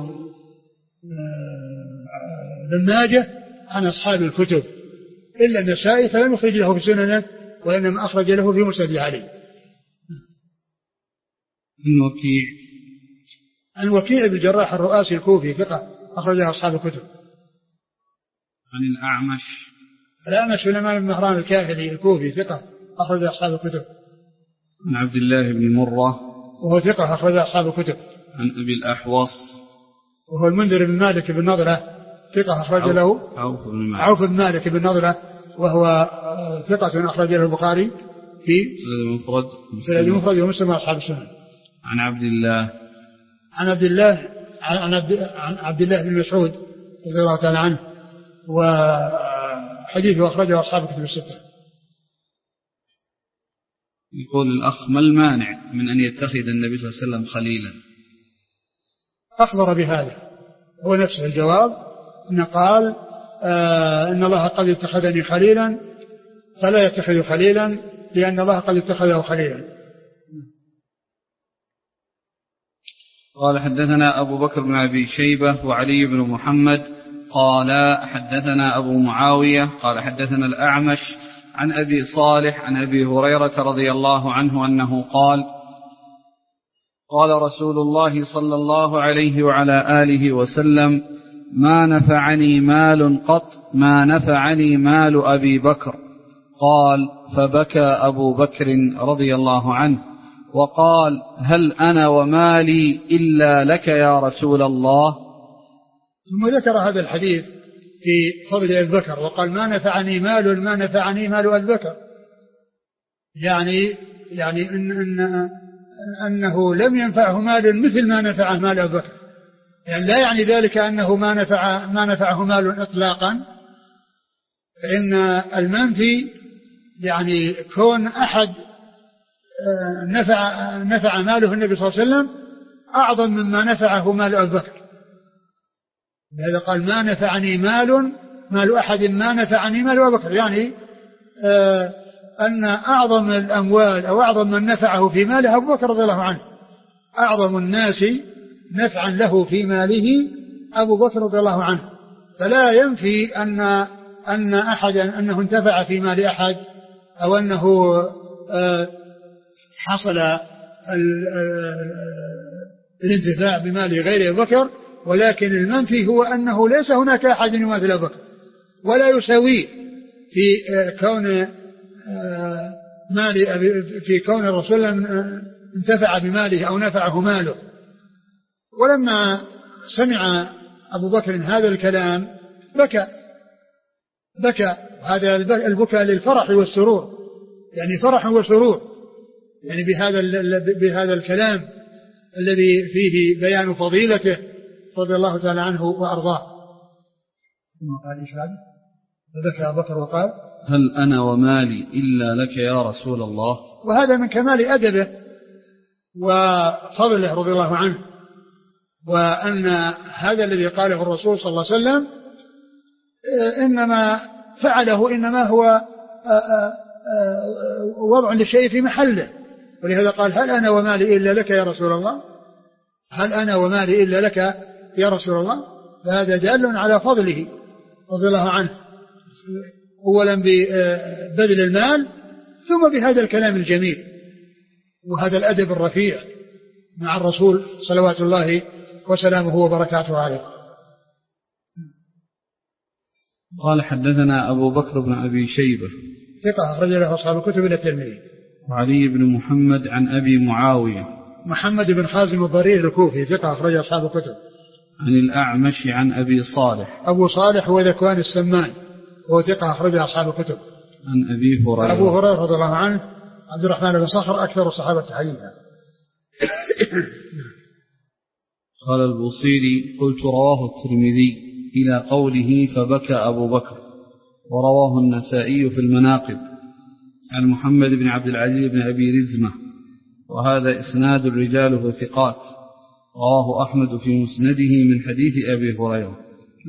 للناجة عن أصحاب الكتب إلا النسائي فلم يخرج له في سننه وإنما أخرج له في مسند علي. الوكيع عن وكيع بن الجراح الرؤاسي الكوفي ثقة أخرج له أصحاب الكتب. عن الأعمش الأعمش سليمان بن مهران الكاهلي الكوفي ثقة أخرج له أصحاب الكتب. عن عبد الله بن مرة وهو ثقة أخرج له أصحاب الكتب. عن أبي الأحوص وهو المنذر بن مالك بن نضرة ثقة أخرج له عوف بن مالك, عوف بن مالك بن نضرة وهو ثقة أخرج له البخاري في المفرد المفرد ومسلم وأصحاب السنن. عن عبد الله عن عبد الله عن عبد, عن عبد الله بن مسعود رضي الله تعالى عنه وحديثه أخرجه أصحاب الكتب الستة. يقول الأخ ما المانع من أن يتخذ النبي صلى الله عليه وسلم خليلا؟ أخبر بهذا هو نفسه الجواب إن قال آه إن الله قد اتخذني خليلا فلا يتخذ خليلا لأن الله قد اتخذه خليلا. قال حدثنا أبو بكر بن أبي شيبة وعلي بن محمد قال حدثنا أبو معاوية قال حدثنا الأعمش عن أبي صالح عن أبي هريرة رضي الله عنه أنه قال قال رسول الله صلى الله عليه وعلى آله وسلم ما نفعني مال قط ما نفعني مال أبي بكر. قال فبكى أبو بكر رضي الله عنه وقال هل أنا ومالي إلا لك يا رسول الله. ثم ذكر هذا الحديث في فضل أبي بكر وقال ما نفعني مال ما نفعني مال أبي بكر يعني يعني إن إن أنه لم ينفعه مال مثل ما نفعه مال أبي بكر يعني لا يعني ذلك أنه ما نفع ما نفعه مال إطلاقا فإن المنفي يعني كون أحد نفع نفع ماله النبي صلى الله عليه وسلم أعظم مما نفعه مال أبي بكر. لهذا قال ما نفعني مال مال أحد ما نفعني مال أبي بكر يعني آه أن أعظم الأموال أو أعظم من نفعه في ماله أبو بكر رضي الله عنه أعظم الناس نفعا له في ماله أبو بكر رضي الله عنه فلا ينفي أن أن أحدا أنه انتفع في مال أحد أو أنه آه حصل الانتفاع بمال غير أبي بكر ولكن المنفي هو أنه ليس هناك أحد يماثل أبي بكر ولا يساويه في كون مال في كون الرسول انتفع بماله أو نفعه ماله. ولما سمع أبو بكر هذا الكلام بكى بكى هذا البكاء للفرح والسرور يعني فرح وسرور يعني بهذا بهذا الكلام الذي فيه بيان فضيلته رضي الله تعالى عنه وأرضاه. ثم قال إيش بعد؟ فبكى أبو بكر وقال هل أنا ومالي إلا لك يا رسول الله. وهذا من كمال أدبه وفضله رضي الله عنه وأن هذا الذي قاله الرسول صلى الله عليه وسلم إنما فعله إنما هو وضع للشيء في محله ولهذا قال هل أنا ومالي إلا لك يا رسول الله هل أنا ومالي إلا لك يا رسول الله. فهذا دال على فضله رضي الله عنه أولا ببذل المال ثم بهذا الكلام الجميل وهذا الأدب الرفيع مع الرسول صلوات الله وسلامه وبركاته عليه. قال حدثنا أبو بكر بن أبي شيبة ثقة أخرج له أصحاب الكتب إلى الترمذي. وعلي بن محمد عن أبي معاوية محمد بن خازم الضرير الكوفي ثقة أخرج أصحاب الكتب. عن الأعمش عن أبي صالح أبو صالح هو ذكوان السمان وهو ثقة أخرج أصحاب الكتب. عن أبي هريرة أبو هريرة رضي الله عنه عبد الرحمن بن صخر أكثر الصحابة حديثا. قال البوصيري قلت رواه الترمذي إلى قوله فبكى أبو بكر ورواه النسائي في المناقب عن محمد بن عبد العزيز بن أبي رزمة وهذا إسناد رجاله ثقات رواه أحمد في مسنده من حديث أبي هريرة.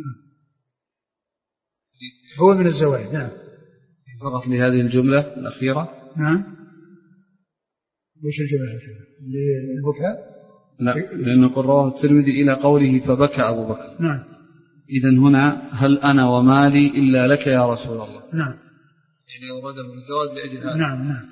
هو من الزوائد. نعم. فقط لهذه الجملة الأخيرة. نعم. وش الجملة الأخيرة؟ للبكاء. لا، لأنه رواه الترمذي إلى قوله فبكى أبو بكر. نعم. إذن هنا هل أنا ومالي إلا لك يا رسول الله. نعم. يعني أورده في الزواج لأجل هذا. نعم نعم.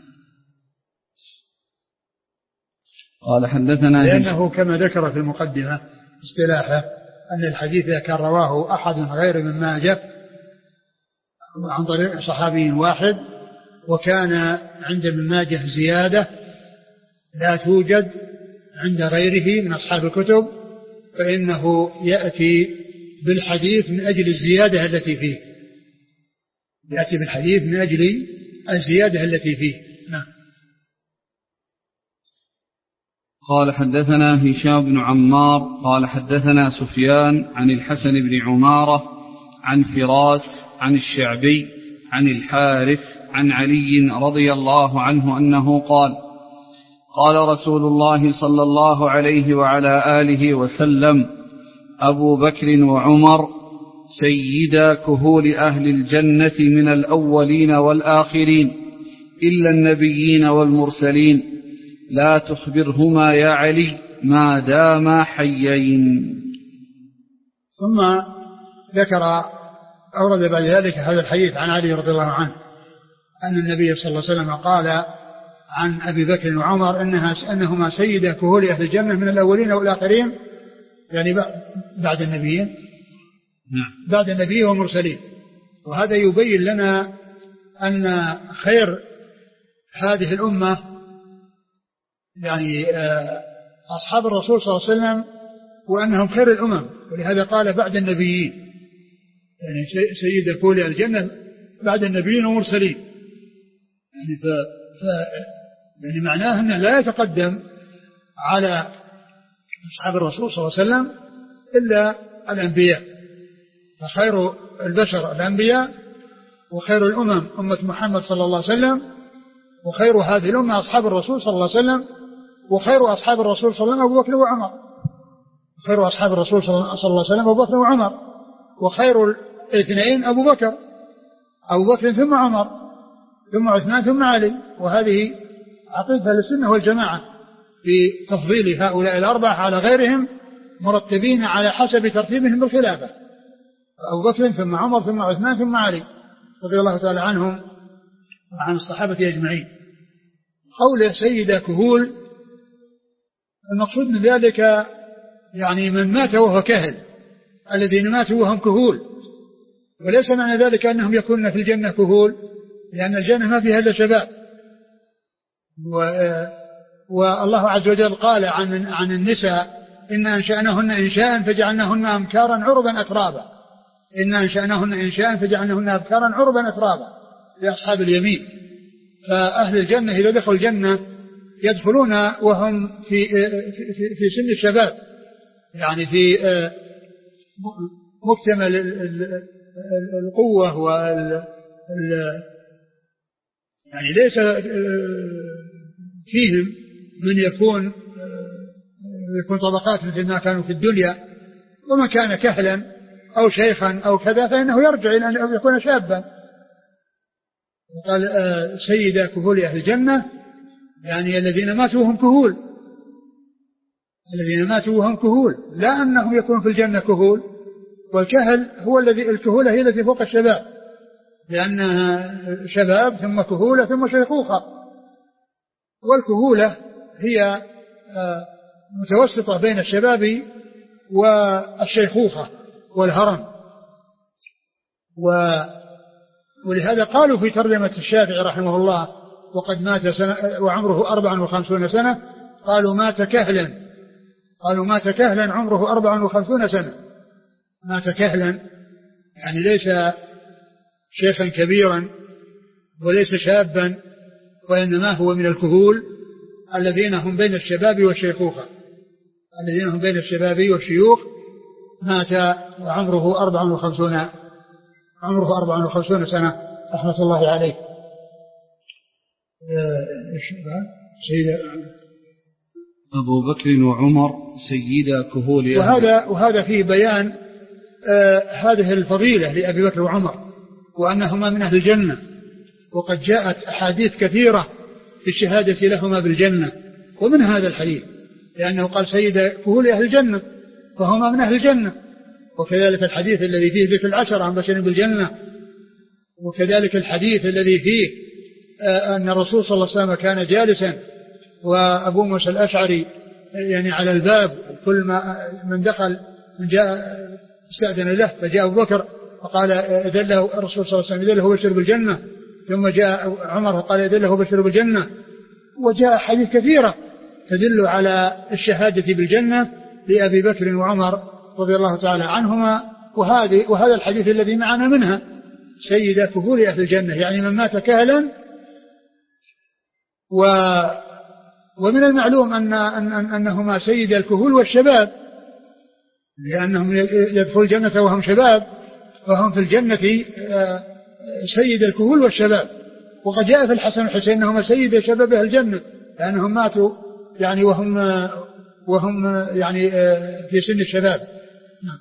قال حدثنا لأنه كما ذكر في المقدمة اصطلاحه أن الحديث إذا كان رواه أحد غير من ماجه عن طريق صحابي واحد وكان عند ابن ماجه زيادة لا توجد عند غيره من أصحاب الكتب فإنه يأتي بالحديث من أجل الزيادة التي فيه يأتي بالحديث من أجل الزيادة التي فيه. نعم. قال حدثنا هشام بن عمار قال حدثنا سفيان عن الحسن بن عمارة عن فراس عن الشعبي عن الحارث عن علي رضي الله عنه أنه قال قال رسول الله صلى الله عليه وعلى آله وسلم أبو بكر وعمر سيدا كهول أهل الجنة من الأولين والآخرين إلا النبيين والمرسلين لا تخبرهما يا علي ما داما حيين. ثم ذكر أورد بعد ذلك هذا الحديث عن علي رضي الله عنه أن النبي صلى الله عليه وسلم قال عن أبي بكر وعمر أنها أنهما سيدا كهول أهل الجنة من الأولين والآخرين يعني بعد النبيين بعد النبي والمرسلين. وهذا يبين لنا أن خير هذه الأمة يعني أصحاب الرسول صلى الله عليه وسلم وأنهم خير الأمم ولهذا قال بعد النبيين يعني سيد كهول أهل الجنة بعد النبيين والمرسلين يعني, ف... ف... يعني معناه أنه لا يتقدم على أصحاب الرسول صلى الله عليه وسلم إلا الأنبياء فخير البشر الأنبياء وخير الأمم أمة محمد صلى الله عليه وسلم وخير هذه الأمة أصحاب الرسول صلى الله عليه وسلم وخير أصحاب الرسول صلى الله عليه وسلم أبو بكر وعمر خير أصحاب الرسول صلى الله عليه وسلم أبو بكر وعمر وخير الاثنين أبو بكر أبو بكر ثم عمر ثم عثمان ثم علي. وهذه عقيدة السنة والجماعة في تفضيل هؤلاء الأربعة على غيرهم مرتبين على حسب ترتيبهم بالخلافة أبو بكر ثم عمر ثم عثمان ثم علي رضي الله تعالى عنهم وعن الصحابة أجمعين. قوله سيد كهول المقصود من ذلك يعني من مات وهو كهل الذين ماتوا وهم كهول وليس معنى ذلك أنهم يكونون في الجنة كهول لأن الجنة ما فيها إلا شباب و... والله عز وجل قال عن, عن النساء إن أنشأناهن إنشاء فجعلناهن أبكارا عربا أترابا إن أنشأناهن إنشاء فجعلناهن أبكارا عربا أترابا لأصحاب اليمين. فأهل الجنة إذا دخلوا الجنة يدخلون وهم في, في, في سن الشباب يعني في مكتمل القوة وال يعني ليس فيهم من يكون يكون طبقات مثل ما كانوا في الدنيا ومن كان كهلا أو شيخا أو كذا فإنه يرجع إلى أن يكون شابا. وقال سيدا كهول أهل الجنة يعني الذين ماتوا وهم كهول الذين ماتوا وهم كهول لا أنهم يكونوا في الجنة كهول والكهل هو الذي الكهولة هي التي فوق الشباب لأنها شباب ثم كهولة ثم شيخوخة والكهولة هي متوسطة بين الشباب والشيخوخة والهرم. ولهذا قالوا في ترجمة الشافعي رحمه الله وقد مات سنة وعمره أربع وخمسون سنة قالوا مات كهلا قالوا مات كهلا عمره أربع وخمسون سنة مات كهلا يعني ليس شيخا كبيرا وليس شابا وإنما هو من الكهول الذين هم بين الشباب والشيخوخة الذين هم بين الشباب والشيوخ مات وعمره أربع وخمسون عمره أربع وخمسون سنة رحمة الله عليه. سيدة أبو بكر وعمر سيدا كهول وهذا, وهذا فيه بيان آه هذه الفضيلة لأبي بكر وعمر وأنهما من أهل الجنة وقد جاءت أحاديث كثيرة في الشهادة لهما بالجنة ومن هذا الحديث لأنه قال سيد كهول أهل الجنة فهما من أهل الجنة. وكذلك الحديث الذي فيه ذكر العشرة عن بشر بالجنة، وكذلك الحديث الذي فيه أن الرسول صلى الله عليه وسلم كان جالسا وأبو موسى الأشعري يعني على الباب، كل ما من دخل من جاء استأذن له، فجاء أبو بكر فقال يدله الرسول صلى الله عليه وسلم يدله بشر بالجنة، ثم جاء عمر فقال يدله بشر بالجنة. وجاء حديث كثيرة تدل على الشهادة بالجنة لأبي بكر وعمر رضي الله تعالى عنهما. وهذه وهذا الحديث الذي معنا منها سيد كهول أهل الجنة، يعني من مات كهلا. و ومن المعلوم أن أن أنهما سيد الكهول والشباب، لأنهم يدخل الجنة وهم شباب، فهم في الجنة سيد الكهول والشباب. وقد جاء في الحسن والحسين أنهما سيد شباب أهل الجنة، لأنهم ماتوا يعني وهم وهم يعني في سن الشباب. نعم.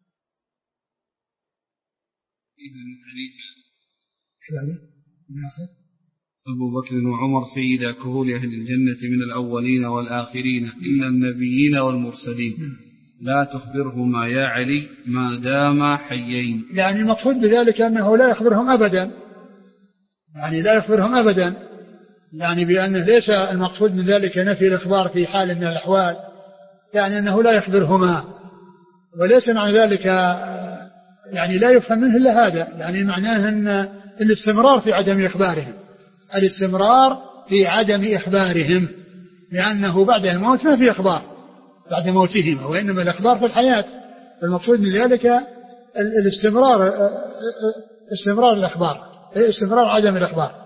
أبو بكر وعمر سيدا كهول أهل الجنة من الأولين والآخرين إلا النبيين والمرسلين، لا تخبرهما يا علي ما داما حيين. يعني المقصود بذلك أنه لا يخبرهم أبدا، يعني لا يخبرهم أبدا، يعني بأنه ليس المقصود من ذلك نفي الإخبار في حال من الأحوال، يعني أنه لا يخبرهما. وليس معنى ذلك يعني لا يفهم منه إلا هذا، يعني معناه أن الاستمرار في عدم إخبارهم، الاستمرار في عدم إخبارهم، لأنه بعد الموت ما في إخبار بعد موتهم، وإنما الإخبار في الحياة. المقصود من ذلك الاستمرار، استمرار الإخبار، استمرار عدم الإخبار.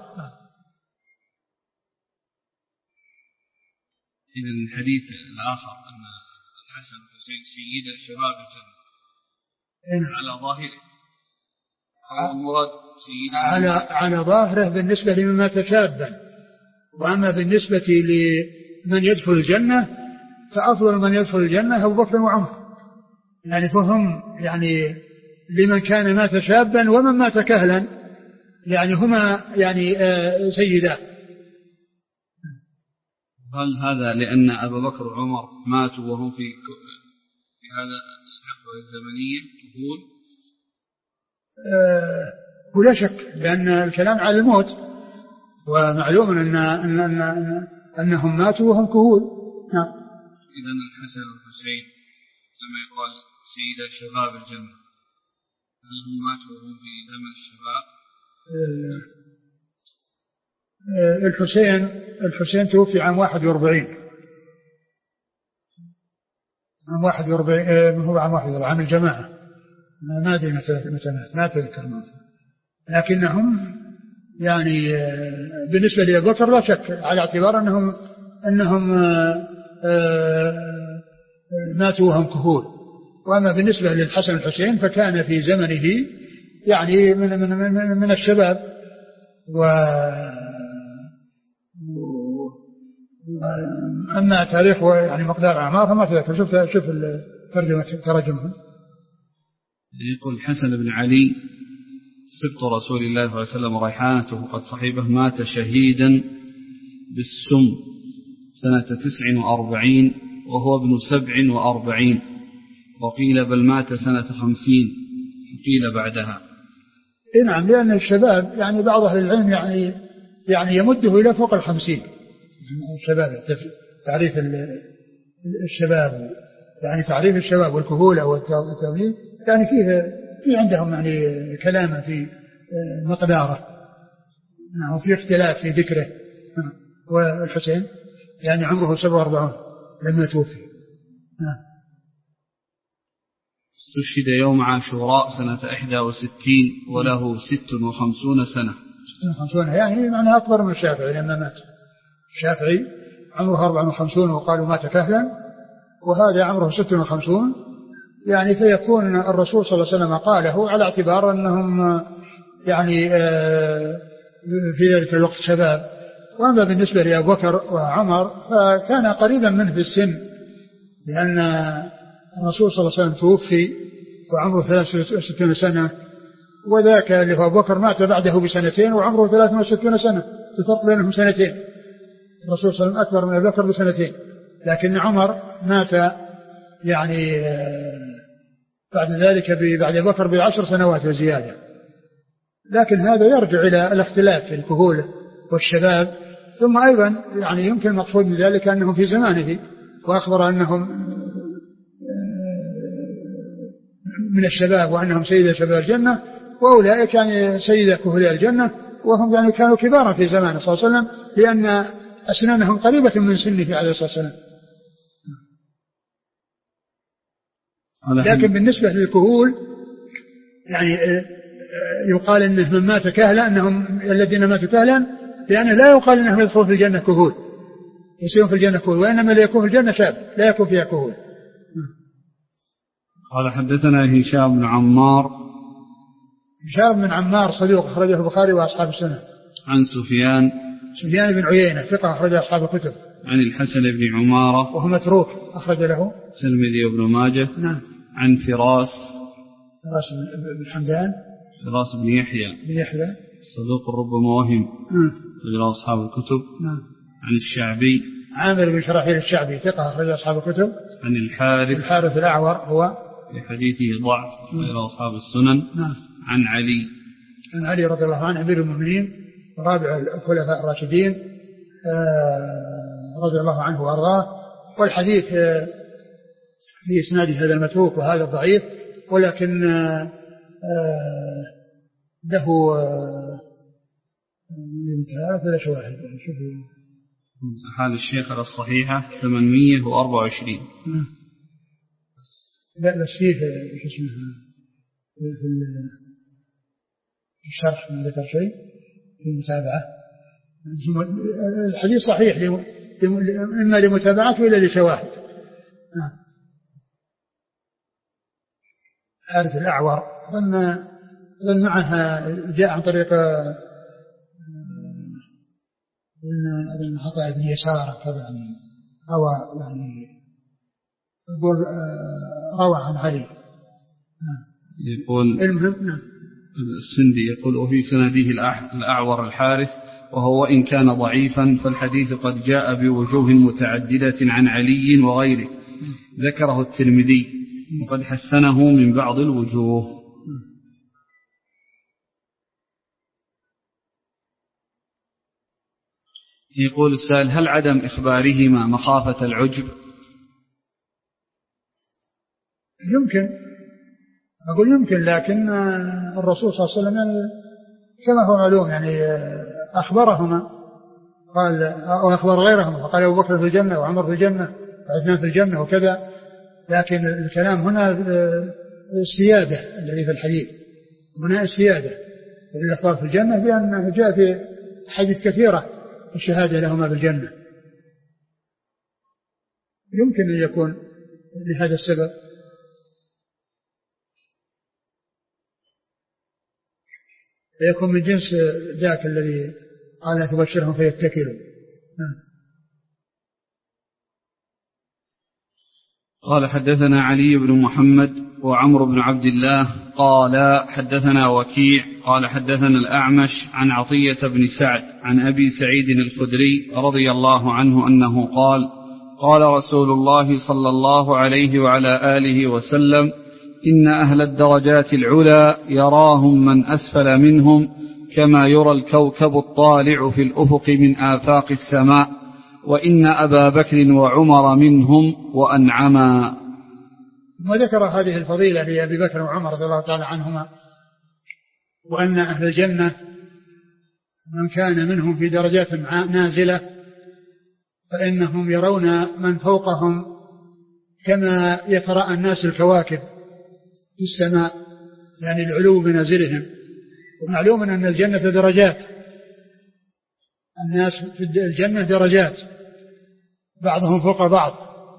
إذا الحديث الآخر أن الحسن والحسين سيد شباب الجنة على ظاهره، المراد سيد على على ظاهره بالنسبة لمن مات شابا، وأما بالنسبة لمن يدخل الجنة فأفضل من يدخل الجنة أبو بكر وعمر، يعني فهم يعني لمن كان مات شابا ومن مات كهلا، يعني هما يعني سيدا. هل هذا لأن أبا بكر وعمر ماتوا وهم في في هذا الحقبة الزمنية كهول؟ أه ولا شك، لأن الكلام على الموت، ومعلوم أن, أن, أن, أن أنهم ماتوا وهم كهول. نعم. إذن الحسن والحسين لما يقال سيد شباب الجنة، هل هم ماتوا وهم في زمن الشباب؟ أه الحسين الحسين توفي عام واحد واربعين، عام واحد واربعين هو عام واحد عام الجماعة، ما أدري متى متى مات، ما أتذكر مات. لكنهم يعني بالنسبة لأبي بكر لا شك، على اعتبار أنهم أنهم ماتوا وهم كهول. وأما بالنسبة للحسن والحسين فكان في زمنه يعني من من من, من الشباب. و أما تاريخ يعني مقدار أعمار فما تذكر. شوف شوف الترجمة ترجمهم. يقول الحسن بن علي سبط رسول الله صلى الله عليه وسلم ريحانته قد صحبه مات شهيدا بالسم سنة تسع وأربعين وهو ابن سبع وأربعين، وقيل بل مات سنة خمسين، وقيل بعدها. نعم، لأن الشباب يعني بعض أهل العلم يعني يعني يمده إلى فوق الخمسين. الشباب تعريف الشباب يعني تعريف الشباب والكهولة والتوليد يعني فيه في عندهم يعني كلام في مقداره، نعم، وفي اختلاف في ذكره. والحسين يعني عمره سبع وأربعون لما توفي. نعم. استشهد يوم عاشوراء سنة إحدى وستين وله ست وخمسون سنة. ست وخمسون يعني معناها أكبر من الشافعي لما مات. الشافعي عمره أربع وخمسون وقالوا مات كهلا، وهذا عمره ست وخمسون، يعني فيكون الرسول صلى الله عليه وسلم قاله على اعتبار أنهم يعني في ذلك الوقت شباب. وأما بالنسبة لأبو بكر وعمر فكان قريبا منه في السن، لأن الرسول صلى الله عليه وسلم توفي وعمره ثلاثة وستين سنة، وذاك اللي هو أبو بكر مات بعده بسنتين وعمره ثلاثة وستين سنة، الفرق بينهم سنتين. الرسول صلى الله عليه وسلم أكبر من أبي بكر بسنتين، لكن عمر مات يعني بعد ذلك بعد بكر بعشر سنوات وزيادة. لكن هذا يرجع إلى الاختلاف في الكهول والشباب. ثم أيضا يعني يمكن المقصود من ذلك أنهم في زمانه، وأخبر أنهم من الشباب وأنهم سيد شباب الجنة، وأولئك يعني سيد كهول الجنة، وهم يعني كانوا كبارا في زمانه صلى الله عليه وسلم، لأن أسنانهم قريبة من سنه عليه الصلاة والسلام. لكن بالنسبة للكهول يعني يقال إنه من مات كهلا، أنهم الذين ماتوا كهلا، لأنه لا يقال إنهم يدخلون في الجنة كهول يصيرون في الجنة كهول، وإنما لا يكون في الجنة شاب لا يكون فيها كهول. قال حدثنا هشام بن عمار. هشام بن عمار صدوق أخرجه البخاري وأصحاب السنة. عن سفيان سفيان بن عيينة ثقة أخرج أصحاب الكتب. عن الحسن بن عمارة وهو متروك أخرج له الترمذي وابن ماجه. نعم. عن فراس فراس بن حمدان فراس بن يحيى بن يحيى صدوق ربما وهم أخرج أصحاب الكتب. نعم. عن الشعبي عامر بن شراحيل الشعبي ثقة أخرج أصحاب الكتب. عن الحارث الحارث الأعور هو في حديثه ضعف أخرج أصحاب السنن. نعم. عن علي عن علي رضي الله عنه أمير المؤمنين ورابع الخلفاء الراشدين رضي الله عنه وأرضاه. والحديث في إسناد هذا المتروك وهذا الضعيف، ولكن له ثلاث شواهد. حال الشيخ على الصحيحة ثمانمائة وأربعة وعشرين. لا بس فيه شو اسمه في الشرح ما ذكر شيء في المتابعة. الحديث صحيح إما لمتابعته ولا لشواهد. حارث الأعور ظن ظن معها جاء عن طريق ابن عطاء بن يسار كذا يعني روى يعني يقول روى عن علي. يقول المهم نعم. السندي يقول وفي سنده الأعور الحارث، وهو إن كان ضعيفا فالحديث قد جاء بوجوه متعددة عن علي وغيره، ذكره الترمذي وقد حسنه من بعض الوجوه. يقول السائل هل عدم إخبارهما مخافة العجب؟ يمكن أقول يمكن، لكن الرسول صلى الله عليه وسلم كما هو معلوم يعني أخبرهما، قال أو أخبر غيرهما، فقال أبو بكر في الجنة وعمر في الجنة وعثمان في الجنة وكذا. لكن الكلام هنا السيادة الذي في الحديث هنا السيادة الأخبار في الجنة، بأنه جاء في حديث كثيرة الشهادة لهما بالجنة. يمكن أن يكون لهذا السبب. يكون من جنس ذاك الذي قال تبشرهم فيتكلوا. قال حدثنا علي بن محمد وعمرو بن عبد الله قال حدثنا وكيع قال حدثنا الأعمش عن عطية بن سعد عن أبي سعيد الخدري رضي الله عنه أنه قال قال رسول الله صلى الله عليه وعلى آله وسلم إن أهل الدرجات العلى يراهم من أسفل منهم كما يرى الكوكب الطالع في الأفق من آفاق السماء، وإن أبا بكر وعمر منهم وأنعما. وذكر هذه الفضيلة لأبي بكر وعمر رضي الله تعالى عنهما، وأن أهل الجنة من كان منهم في درجات نازلة فإنهم يرون من فوقهم كما يتراءى الناس الكواكب في السماء، يعني العلو بنازلهم. ومعلوم أن الجنة درجات، الناس في الجنة درجات بعضهم فوق بعض،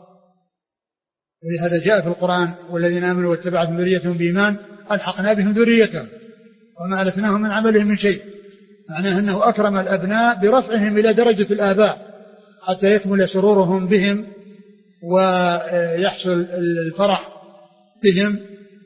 ولهذا جاء في القرآن والذين آمنوا واتبعتهم ذريتهم بإيمان ألحقنا بهم ذريتهم وما ألتناهم من عملهم من شيء. معناه أنه أكرم الأبناء برفعهم إلى درجة الآباء حتى يكمل سرورهم بهم ويحصل الفرح بهم،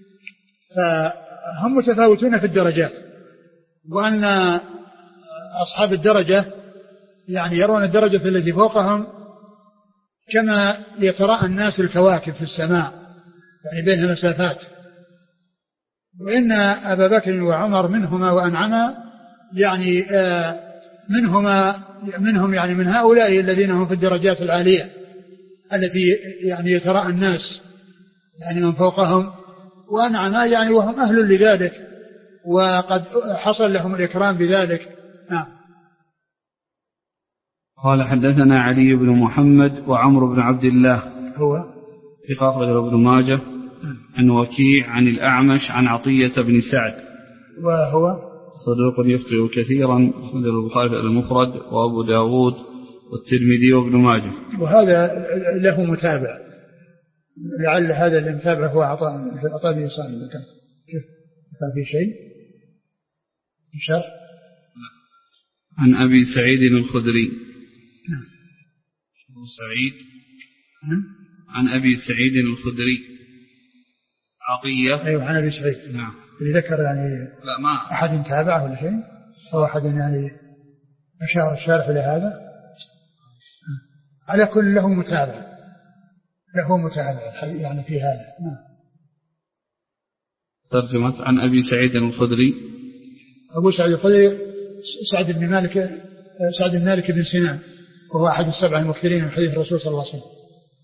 فهم متفاوتون في الدرجات. وأن أصحاب الدرجة يعني يرون الدرجة التي فوقهم كما يتراءى الناس الكواكب في السماء يعني بينها مسافات. وإن أبا بكر وعمر منهما وأنعما يعني منهما منهم يعني من هؤلاء الذين هم في الدرجات العالية التي يعني يتراءى الناس يعني من فوقهم، وأنعما يعني وهم أهل لذلك وقد حصل لهم الإكرام بذلك. نعم. قال حدثنا علي بن محمد وعمرو بن عبد الله هو ثقة أخرجه ابن ماجه عن وكيع عن الأعمش عن عطية بن سعد وهو صدوق يخطئ كثيرا أخرجه البخاري في المفرد وأبو داود والترمذي وابن ماجه. وهذا له متابع، لعل هذا اللي متابع هو عطاء عطاء بن يسار. كيف كان في شيء في شرح عن أبي سعيد الخدري. نعم. أبو سعيد عن أبي سعيد الخدري عطية. أيوة عن أبي سعيد. نعم. اللي ذكر يعني لا ما أحد تابعه ولا شيء أو أحد يعني أشار الشارح لهذا. على كل له متابع له متابع يعني في هذا. نعم. ترجمة عن أبي سعيد الخدري. أبو سعيد الخدري سعد بن مالك سعد بن مالك بن سنان وهو أحد السبع المكثرين من حديث الرسول صلى الله عليه وسلم.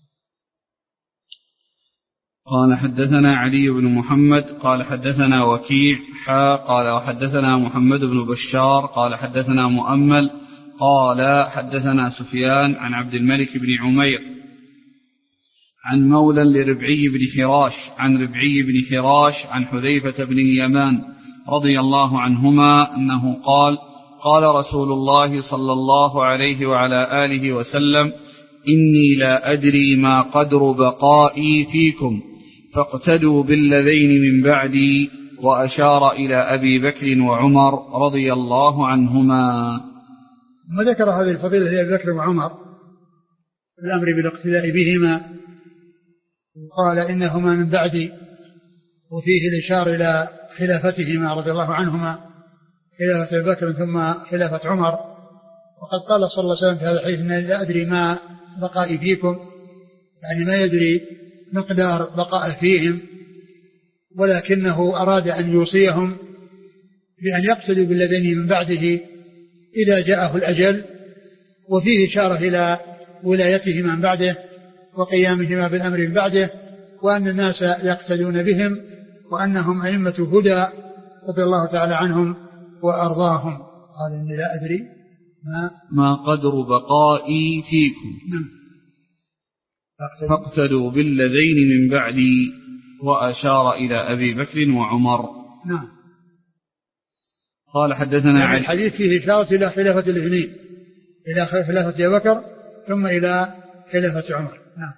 قال حدثنا علي بن محمد قال حدثنا وكيع حا قال وحدثنا محمد بن بشار قال حدثنا مؤمل قال حدثنا سفيان عن عبد الملك بن عمير عن مولى لربعي بن حراش عن ربعي بن حراش عن حذيفة بن اليمان رضي الله عنهما أنه قال قال رسول الله صلى الله عليه وعلى آله وسلم إني لا أدري ما قدر بقائي فيكم فاقتدوا بالذين من بعدي، وأشار إلى أبي بكر وعمر رضي الله عنهما. ما ذكر هذه الفضيلة لأبي بكر وعمر الأمر بالاقتداء بهما، وقال إنهما من بعدي، وفيه الإشارة إلى خلافتهما رضي الله عنهما، خلافة أبي بكر ثم خلافة عمر. وقد قال صلى الله عليه وسلم في هذا الحديث إن لا أدري ما بقائي فيكم، يعني ما يدري مقدار بقاء فيهم، ولكنه أراد أن يوصيهم بأن يقتدوا بالذين من بعده إذا جاءه الأجل. وفيه إشارة إلى ولايتهما من بعده وقيامهما بالأمر من بعده، وأن الناس يقتدون بهم وأنهم أئمة هدى رضي الله تعالى عنهم وأرضاهم. قال إني لا أدري ما, ما قدر بقائي فيكم. نعم. فاقتدوا بالذين من بعدي، وأشار إلى أبي بكر وعمر. نعم. قال حدثنا يعني الحديث فيه إشارة إلى خلافة الاثنين، إلى خلافة أبي بكر ثم إلى خلافة عمر. نعم.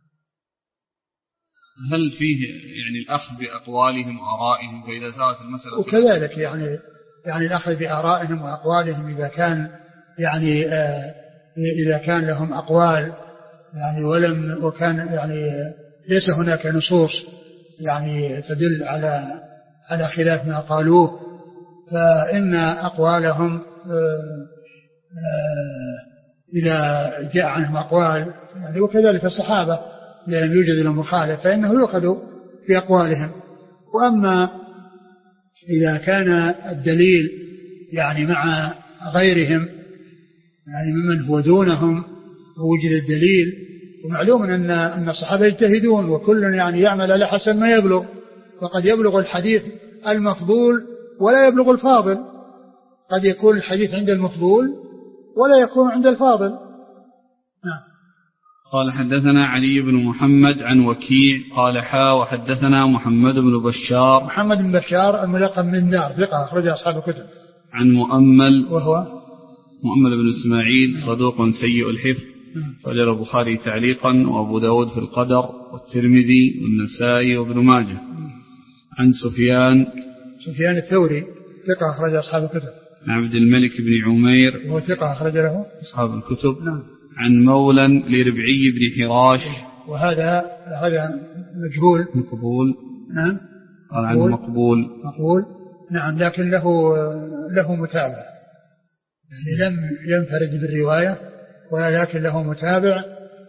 هل فيه يعني الأخذ بأقوالهم وآرائهم فإذا سارت المسألة؟ وكذلك يعني يعني الأخذ بآرائهم وأقوالهم إذا كان يعني آه إذا كان لهم أقوال يعني ولم وكان يعني ليس هناك نصوص يعني تدل على على خلاف ما قالوه، فإن أقوالهم آه آه إذا جاء عنهم أقوال يعني وكذلك الصحابة إذا لم يوجد لهم مخالف فإنه يؤخذ بأقوالهم. وأما إذا كان الدليل يعني مع غيرهم يعني ممن هو دونهم ووجد الدليل، ومعلوم أن أن الصحابة يجتهدون وكل يعني يعمل على حسب ما يبلغ، وقد يبلغ الحديث المفضول ولا يبلغ الفاضل، قد يكون الحديث عند المفضول ولا يكون عند الفاضل. نعم. قال حدثنا علي بن محمد عن وكيع قال حا وحدثنا محمد بن بشار محمد بن بشار الملقب من دار ثقة أخرج أصحاب الكتب. عن مؤمل وهو مؤمل بن إسماعيل صدوق سيء الحفظ رجل البخاري تعليقا وأبو داود في القدر والترمذي والنسائي وابن ماجه. عن سفيان سفيان الثوري ثقة أخرج أصحاب الكتب. عن عبد الملك بن عمير وهو ثقة أخرج له أصحاب الكتب. نعم. عن مولى لربعي بن حراش وهذا هذا مجهول مقبول. نعم. قال عنه مقبول مقبول نعم، لكن له له متابع يعني لم ينفرد بالرواية ولكن له متابع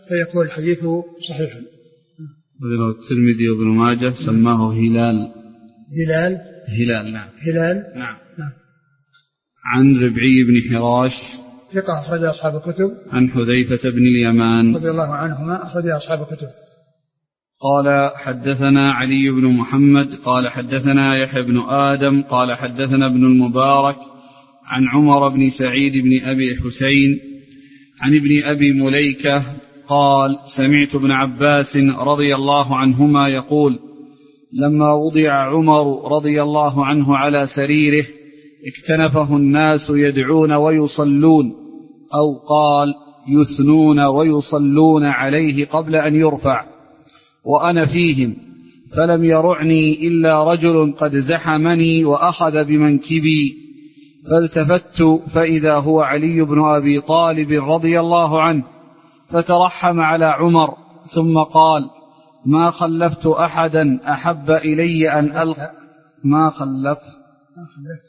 فيكون الحديث صحيحا. وله الترمذي وابن ماجه سماه هلال. هلال هلال نعم. هلال نعم. نعم. عن ربعي بن حراش ثقة أخرج أصحاب الكتب. عن حذيفة بن اليمان رضي الله عنهما أخرج أصحاب الكتب. قال حدثنا علي بن محمد قال حدثنا يحيى بن آدم قال حدثنا ابن المبارك عن عمر بن سعيد بن أبي حسين عن ابن أبي مليكة قال سمعت ابن عباس رضي الله عنهما يقول لما وضع عمر رضي الله عنه على سريره اكتنفه الناس يدعون ويصلون أو قال يثنون ويصلون عليه قبل أن يرفع وأنا فيهم فلم يرعني إلا رجل قد زحمني وأخذ بمنكبي فالتفت فإذا هو علي بن أبي طالب رضي الله عنه فترحم على عمر ثم قال ما خلفت أحدا أحب إلي أن ألقى ما خلفت ما خلفت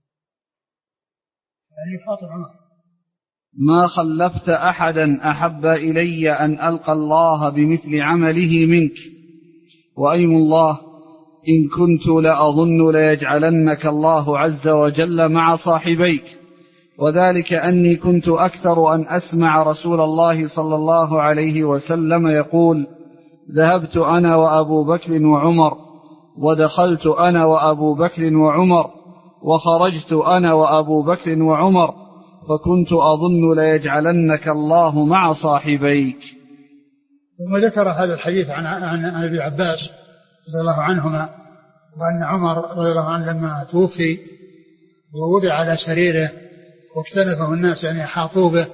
يعني خاطر عمر ما خلفت أحدا أحب إلي أن ألقى الله بمثل عمله منك وأيم الله إن كنت لأظن ليجعلنك الله عز وجل مع صاحبيك وذلك أني كنت أكثر أن أسمع رسول الله صلى الله عليه وسلم يقول ذهبت أنا وأبو بكر وعمر ودخلت أنا وأبو بكر وعمر وخرجت أنا وأبو بكر وعمر فكنت أظن ليجعلنك الله مع صاحبيك. ثم ذكر هذا الحديث عن عن عن ابي عباس رضي الله عنهما وأن عمر رضي الله عنه لما توفي ووضع على سريره واكتنفه الناس يعني أحاطوا به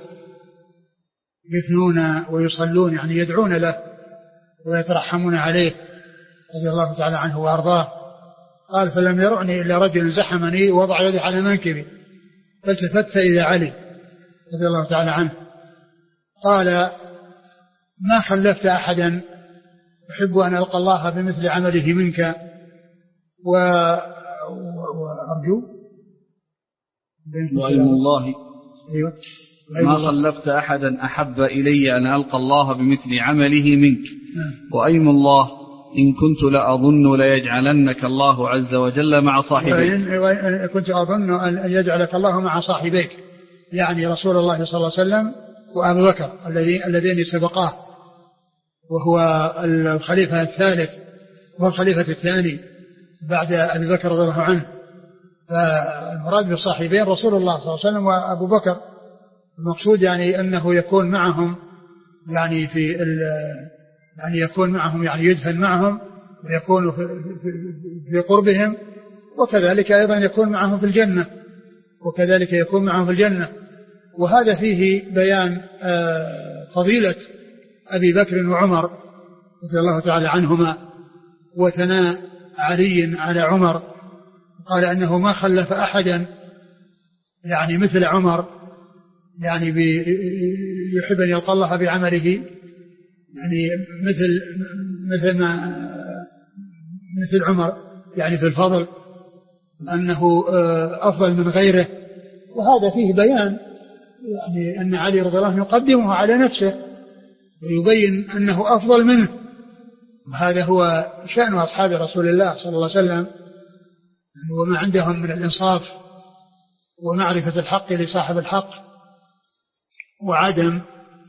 يثنون ويصلون يعني يدعون له ويترحمون عليه رضي الله تعالى عنه وأرضاه. قال فلم يرعني إلا رجل زحمني ووضع يده على منكبي فالتفت فإذا علي رضي الله تعالى عنه قال ما خلفت أحدا أحب أن ألقى الله بمثل عمله منك و... وأرجو وأيم الله أيوة. ما خلفت أحدا أحب إلي أن ألقى الله بمثل عمله منك وأيم الله إن كنت لأظن ليجعلنك الله عز وجل مع صاحبيك وإن كنت أظن أن يجعلك الله مع صاحبيك يعني رسول الله صلى الله عليه وسلم وأبو بكر اللذين سبقاه وهو الخليفة الثالث والخليفة الثاني بعد أبي بكر رضي الله عنه. فالمراد بالصاحبين رسول الله صلى الله عليه وسلم وأبو بكر المقصود يعني أنه يكون معهم يعني في يعني يكون معهم يعني يدفن معهم ويكون في, في, في قربهم وكذلك أيضا يكون معهم في الجنة وكذلك يكون معهم في الجنة. وهذا فيه بيان فضيلة أبي بكر وعمر رضي الله تعالى عنهما وثناء علي على عمر قال أنه ما خلف أحدا يعني مثل عمر يعني يحب أن يلقى الله بعمله يعني مثل مثل ما مثل عمر يعني في الفضل أنه أفضل من غيره. وهذا فيه بيان يعني أن علي رضي الله عنه يقدمه على نفسه ويبين أنه أفضل منه. وهذا هو شأن أصحاب رسول الله صلى الله عليه وسلم وما عندهم من الإنصاف ومعرفة الحق لصاحب الحق وعدم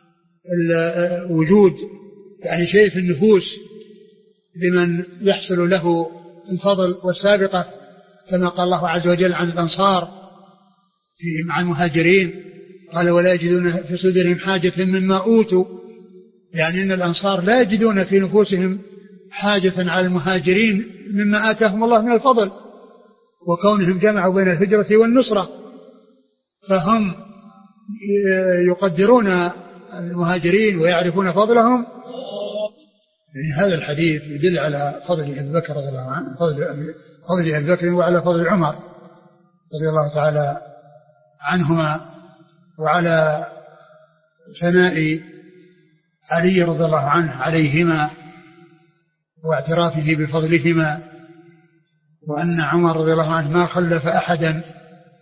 وجود يعني شيء في النفوس لمن يحصل له الفضل والسابقة كما قال الله عز وجل عن الأنصار في مع المهاجرين قال ولا يجدون في صدورهم حاجة مما أوتوا يعني أن الأنصار لا يجدون في نفوسهم حاجة على المهاجرين مما آتاهم الله من الفضل وكونهم جمعوا بين الهجرة والنصرة فهم يقدرون المهاجرين ويعرفون فضلهم. يعني هذا الحديث يدل على فضل أبي بكر رضي الله عنه فضل فضل أبي بكر وعلى فضل عمر رضي الله تعالى عنهما وعلى ثناء علي رضي الله عنه عليهما واعترافه بفضلهما وأن عمر رضي الله عنه ما خلف أحدا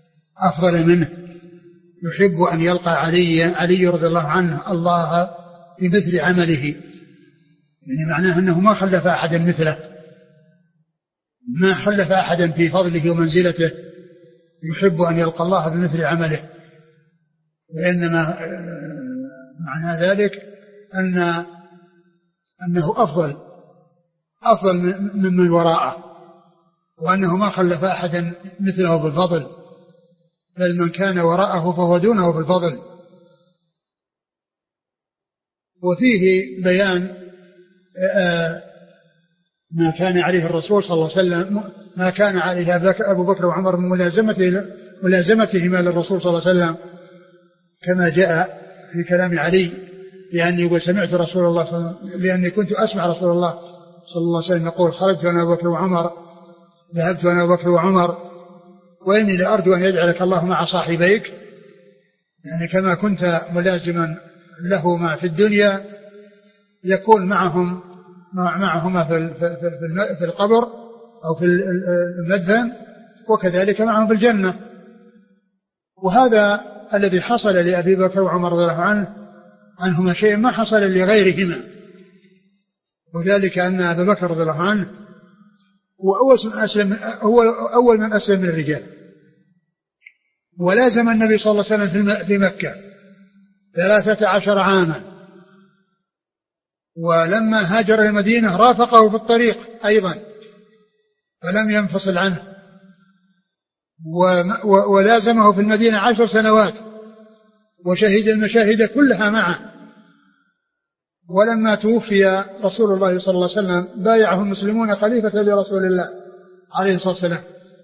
أفضل منه يحب أن يلقى علي علي رضي الله عنه الله بمثل عمله، يعني معناه أنه ما خلف أحدا مثله، ما خلف أحدا في فضله ومنزلته يحب أن يلقى الله بمثل عمله، وإنما معنى ذلك أن أنه أفضل أفضل ممن وراءه، وأنه ما خلف أحدا مثله بالفضل، بل من كان وراءه فهو دونه بالفضل. وفيه بيان ما كان عليه الرسول صلى الله عليه وسلم، ما كان عليه أبو بكر وعمر من ملازمته ملازمتهما للرسول صلى الله عليه وسلم، كما جاء في كلام علي، لأني وسمعت رسول الله صلى الله عليه وسلم، لأني كنت أسمع رسول الله صلى الله عليه وسلم يقول خرجت أنا أبو بكر وعمر، ذهبت أنا أبو بكر وعمر، وإني لأرجو أن يجعلك الله مع صاحبيك، يعني كما كنت ملازما لهما في الدنيا يكون معهم معهما في القبر أو في المدفن، وكذلك معهم في الجنة. وهذا الذي حصل لأبي بكر وعمر رضي الله عنه عنهما شيء ما حصل لغيرهما، وذلك أن أبا بكر رضي الله عنه هو أول من أسلم, هو أول من أسلم من الرجال، ولازم النبي صلى الله عليه وسلم في مكة ثلاثة عشر عاما، ولما هاجر إلى المدينة رافقه في الطريق أيضا فلم ينفصل عنه، ولازمه في المدينة عشر سنوات وشهد المشاهد كلها معه. ولما توفي رسول الله صلى الله عليه وسلم بايعه المسلمون خليفة لرسول الله عليه الصلاة والسلام،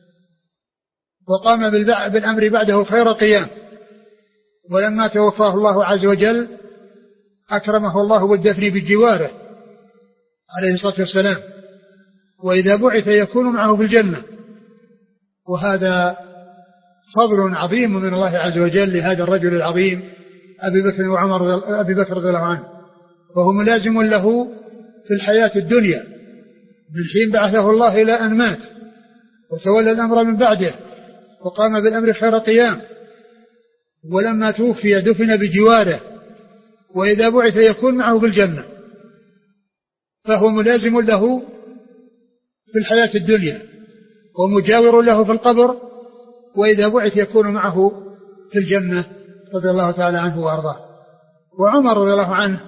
وقام بالأمر بعده خير قيام. ولما توفاه الله عز وجل أكرمه الله بالدفن بجواره عليه الصلاة والسلام، وإذا بعث يكون معه في الجنة. وهذا فضل عظيم من الله عز وجل لهذا الرجل العظيم أبي بكر وعمر أبي بكر رضي الله عنه، وهو ملازم له في الحياة الدنيا من حين بعثه الله إلى أن مات، وتولى الأمر من بعده وقام بالأمر خير قيام. ولما توفي دفن بجواره، وإذا بعث يكون معه في الجنة، فهو ملازم له في الحياة الدنيا ومجاور له في القبر، وإذا بعث يكون معه في الجنة رضي الله تعالى عنه وأرضاه. وعمر رضي الله عنه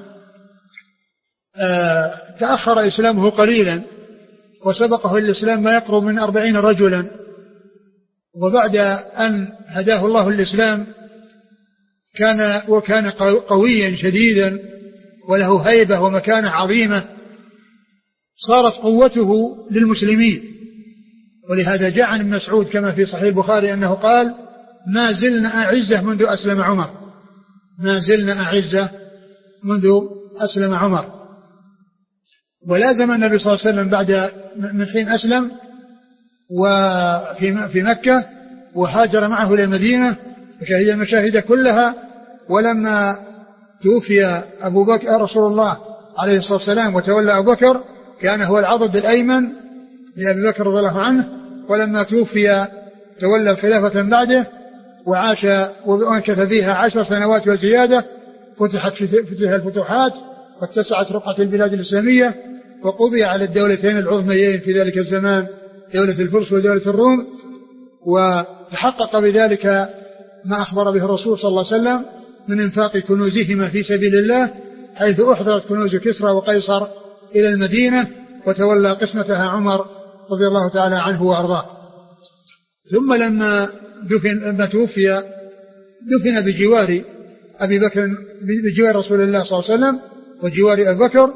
آه تأخر إسلامه قليلا، وسبقه الإسلام ما يقرب من أربعين رجلا، وبعد أن هداه الله الإسلام كان وكان قويا شديدا وله هيبة ومكانة عظيمة، صارت قوته للمسلمين. ولهذا جاء عن ابن مسعود كما في صحيح البخاري أنه قال ما زلنا أعزة منذ أسلم عمر، ما زلنا أعزة منذ أسلم عمر. ولازم النبي صلى الله عليه وسلم بعد من حين أسلم وفي في مكة، وهاجر معه إلى المدينة وشهد المشاهد كلها. ولما توفي أبو بكر رسول الله عليه الصلاة والسلام وتولى أبو بكر كان هو العضد الأيمن لأبي بكر رضي الله عنه. ولما توفي تولى الخلافة بعده وعاش وأنكث فيها عشر سنوات وزيادة، فتحت فيها الفتوحات واتسعت رقعة البلاد الإسلامية، وقضي على الدولتين العظميين في ذلك الزمان دولة الفرس ودولة الروم. وتحقق بذلك ما أخبر به الرسول صلى الله عليه وسلم من انفاق كنوزهما في سبيل الله، حيث أحضرت كنوز كسرى وقيصر إلى المدينة وتولى قسمتها عمر رضي الله تعالى عنه وأرضاه. ثم لما دفن لما توفي دفن بجوار أبي بكر بجوار رسول الله صلى الله عليه وسلم وجوار أبي بكر،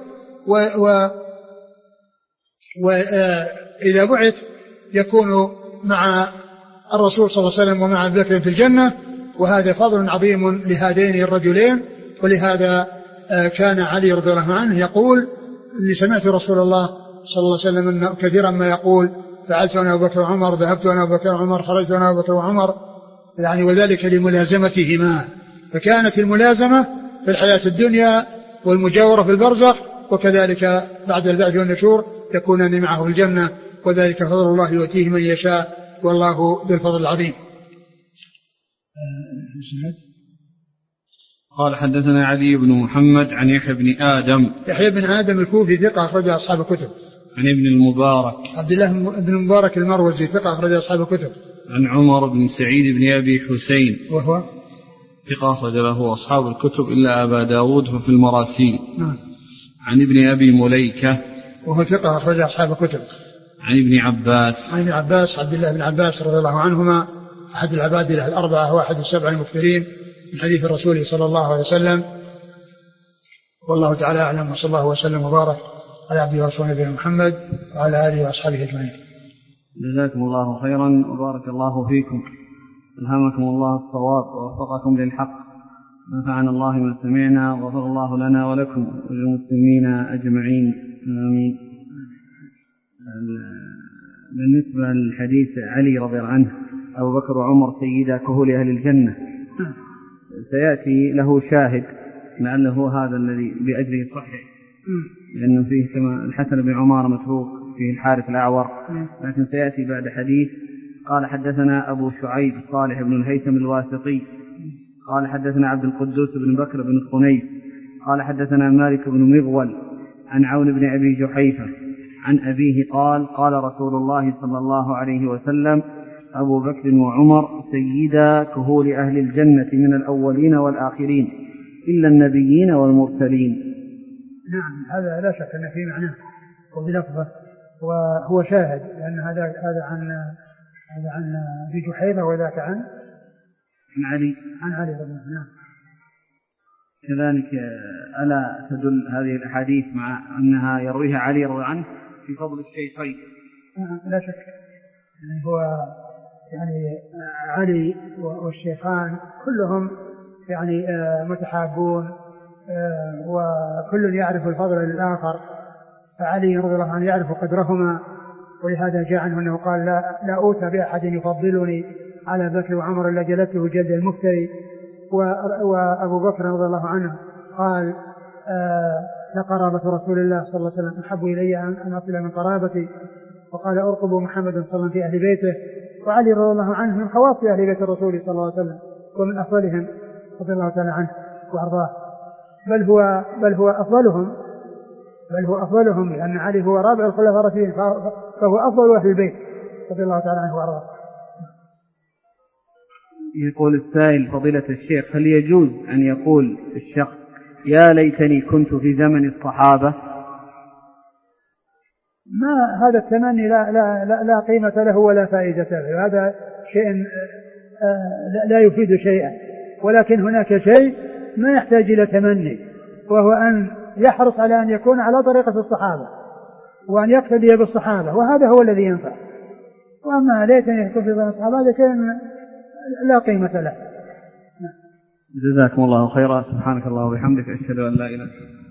وإذا بعث يكون مع الرسول صلى الله عليه وسلم ومع أبي بكر في الجنة. وهذا فضل عظيم لهذين الرجلين. ولهذا كان علي رضي الله عنه يقول اللي سمعت رسول الله صلى الله عليه وسلم أنه كثيرا ما يقول فعلت أنا أبو بكر وعمر، ذهبت أنا أبو بكر وعمر، خرجت أنا أبو بكر وعمر، يعني وذلك لملازمتهما. فكانت الملازمة في الحياة الدنيا والمجاورة في البرزخ، وكذلك بعد البعث والنشور يكونان معه في الجنة، وذلك فضل الله يؤتيه من يشاء والله ذو الفضل العظيم. قال حدثنا علي بن محمد عن يحيى بن آدم. يحيى بن آدم الكوفي ثقة أخرج أصحاب الكتب. عن ابن المبارك عبد الله بن المبارك المروزي ثقة أخرج أصحاب الكتب. عن عمر بن سعيد بن أبي حسين وهو ثقة أخرج له أصحاب الكتب إلا أبا داود ففي المراسيل. نعم. عن ابن أبي مليكة وهو ثقة أخرج أصحاب الكتب. عن ابن عباس عن ابن عباس عبد الله بن عباس رضي الله عنهما أحد العبادلة الأربعة وأحد السبع المكثرين من حديث الرسول صلى الله عليه وسلم. والله تعالى أعلم، وصلى الله وسلم وبارك على عبده ورسوله نبينا محمد وعلى آله وأصحابه أجمعين. جزاكم الله خيرا وبارك الله فيكم، ألهمكم الله الصواب ووفقكم للحق، نفعنا الله ما سمعنا وغفر الله لنا ولكم وللمسلمين أجمعين آمين. بالنسبة للحديث علي رضي الله عنه أبو بكر وعمر سيدا كهول أهل الجنة، سيأتي له شاهد لعله هذا الذي بأجله صحيح، لأنه فيه كما الحسن بن عمار متروك، فيه الحارث الأعور، لكن سيأتي بعد حديث. قال حدثنا أبو شعيب صالح بن الهيثم الواسطي قال حدثنا عبد القدوس بن بكر بن خنيف قال حدثنا مالك بن مغول عن عون بن أبي جحيفة عن أبيه قال قال رسول الله صلى الله عليه وسلم أبو بكر وعمر سيدا كهول أهل الجنة من الأولين والآخرين إلا النبيين والمرسلين. نعم، هذا لا شك أن فيه معناه وبلفظه، وهو شاهد، لأن هذا هذا عن هذا عن أبي جحيفة وذاك عن عن علي عن علي رضي الله عنه. كذلك ألا تدل هذه الأحاديث مع أنها يرويها علي رضي الله عنه في فضل الشيخين؟ لا شك، يعني هو يعني علي والشيخان كلهم يعني متحابون وكل يعرف الفضل للآخر، فعلي رضي الله عنه يعرف قدرهما، ولهذا جاء عنه أنه قال لا, لا أوتى بأحد يفضلني على بكر وعمر إلا جلته جلد المفتري. وأبو بكر رضي الله عنه قال لقرابة رسول الله صلى الله عليه وسلم أحب إلي أن أصل من قرابتي، وقال أرقب محمد صلى الله عليه وسلم في أهل بيته. وعلي رضي الله عنه من خواص أهل بيت الرسول صلى الله عليه وسلم ومن أفضلهم رضي الله تعالى عنه وأرضاه، بل هو بل هو أفضلهم بل هو أفضلهم لأن علي هو رابع الخلفاء الراشدين، فهو أفضل أهل البيت رضي الله تعالى عنه وأرضاه. يقول السائل فضيلة الشيخ، هل يجوز أن يقول الشخص يا ليتني كنت في زمن الصحابة؟ ما هذا التمني لا, لا, لا, لا قيمة له ولا فائدة له، هذا شيء لا يفيد شيئا، ولكن هناك شيء ما يحتاج إلى تمني، وهو أن يحرص على أن يكون على طريقة الصحابة وأن يقتدي بالصحابة، وهذا هو الذي ينفع. وأما ليتني يكون في زمن الصحابة هذا شيء لا قيمة له. جزاكم الله خيرا، سبحانك الله وبحمدك، أشهد أن لا إله إلا أنت.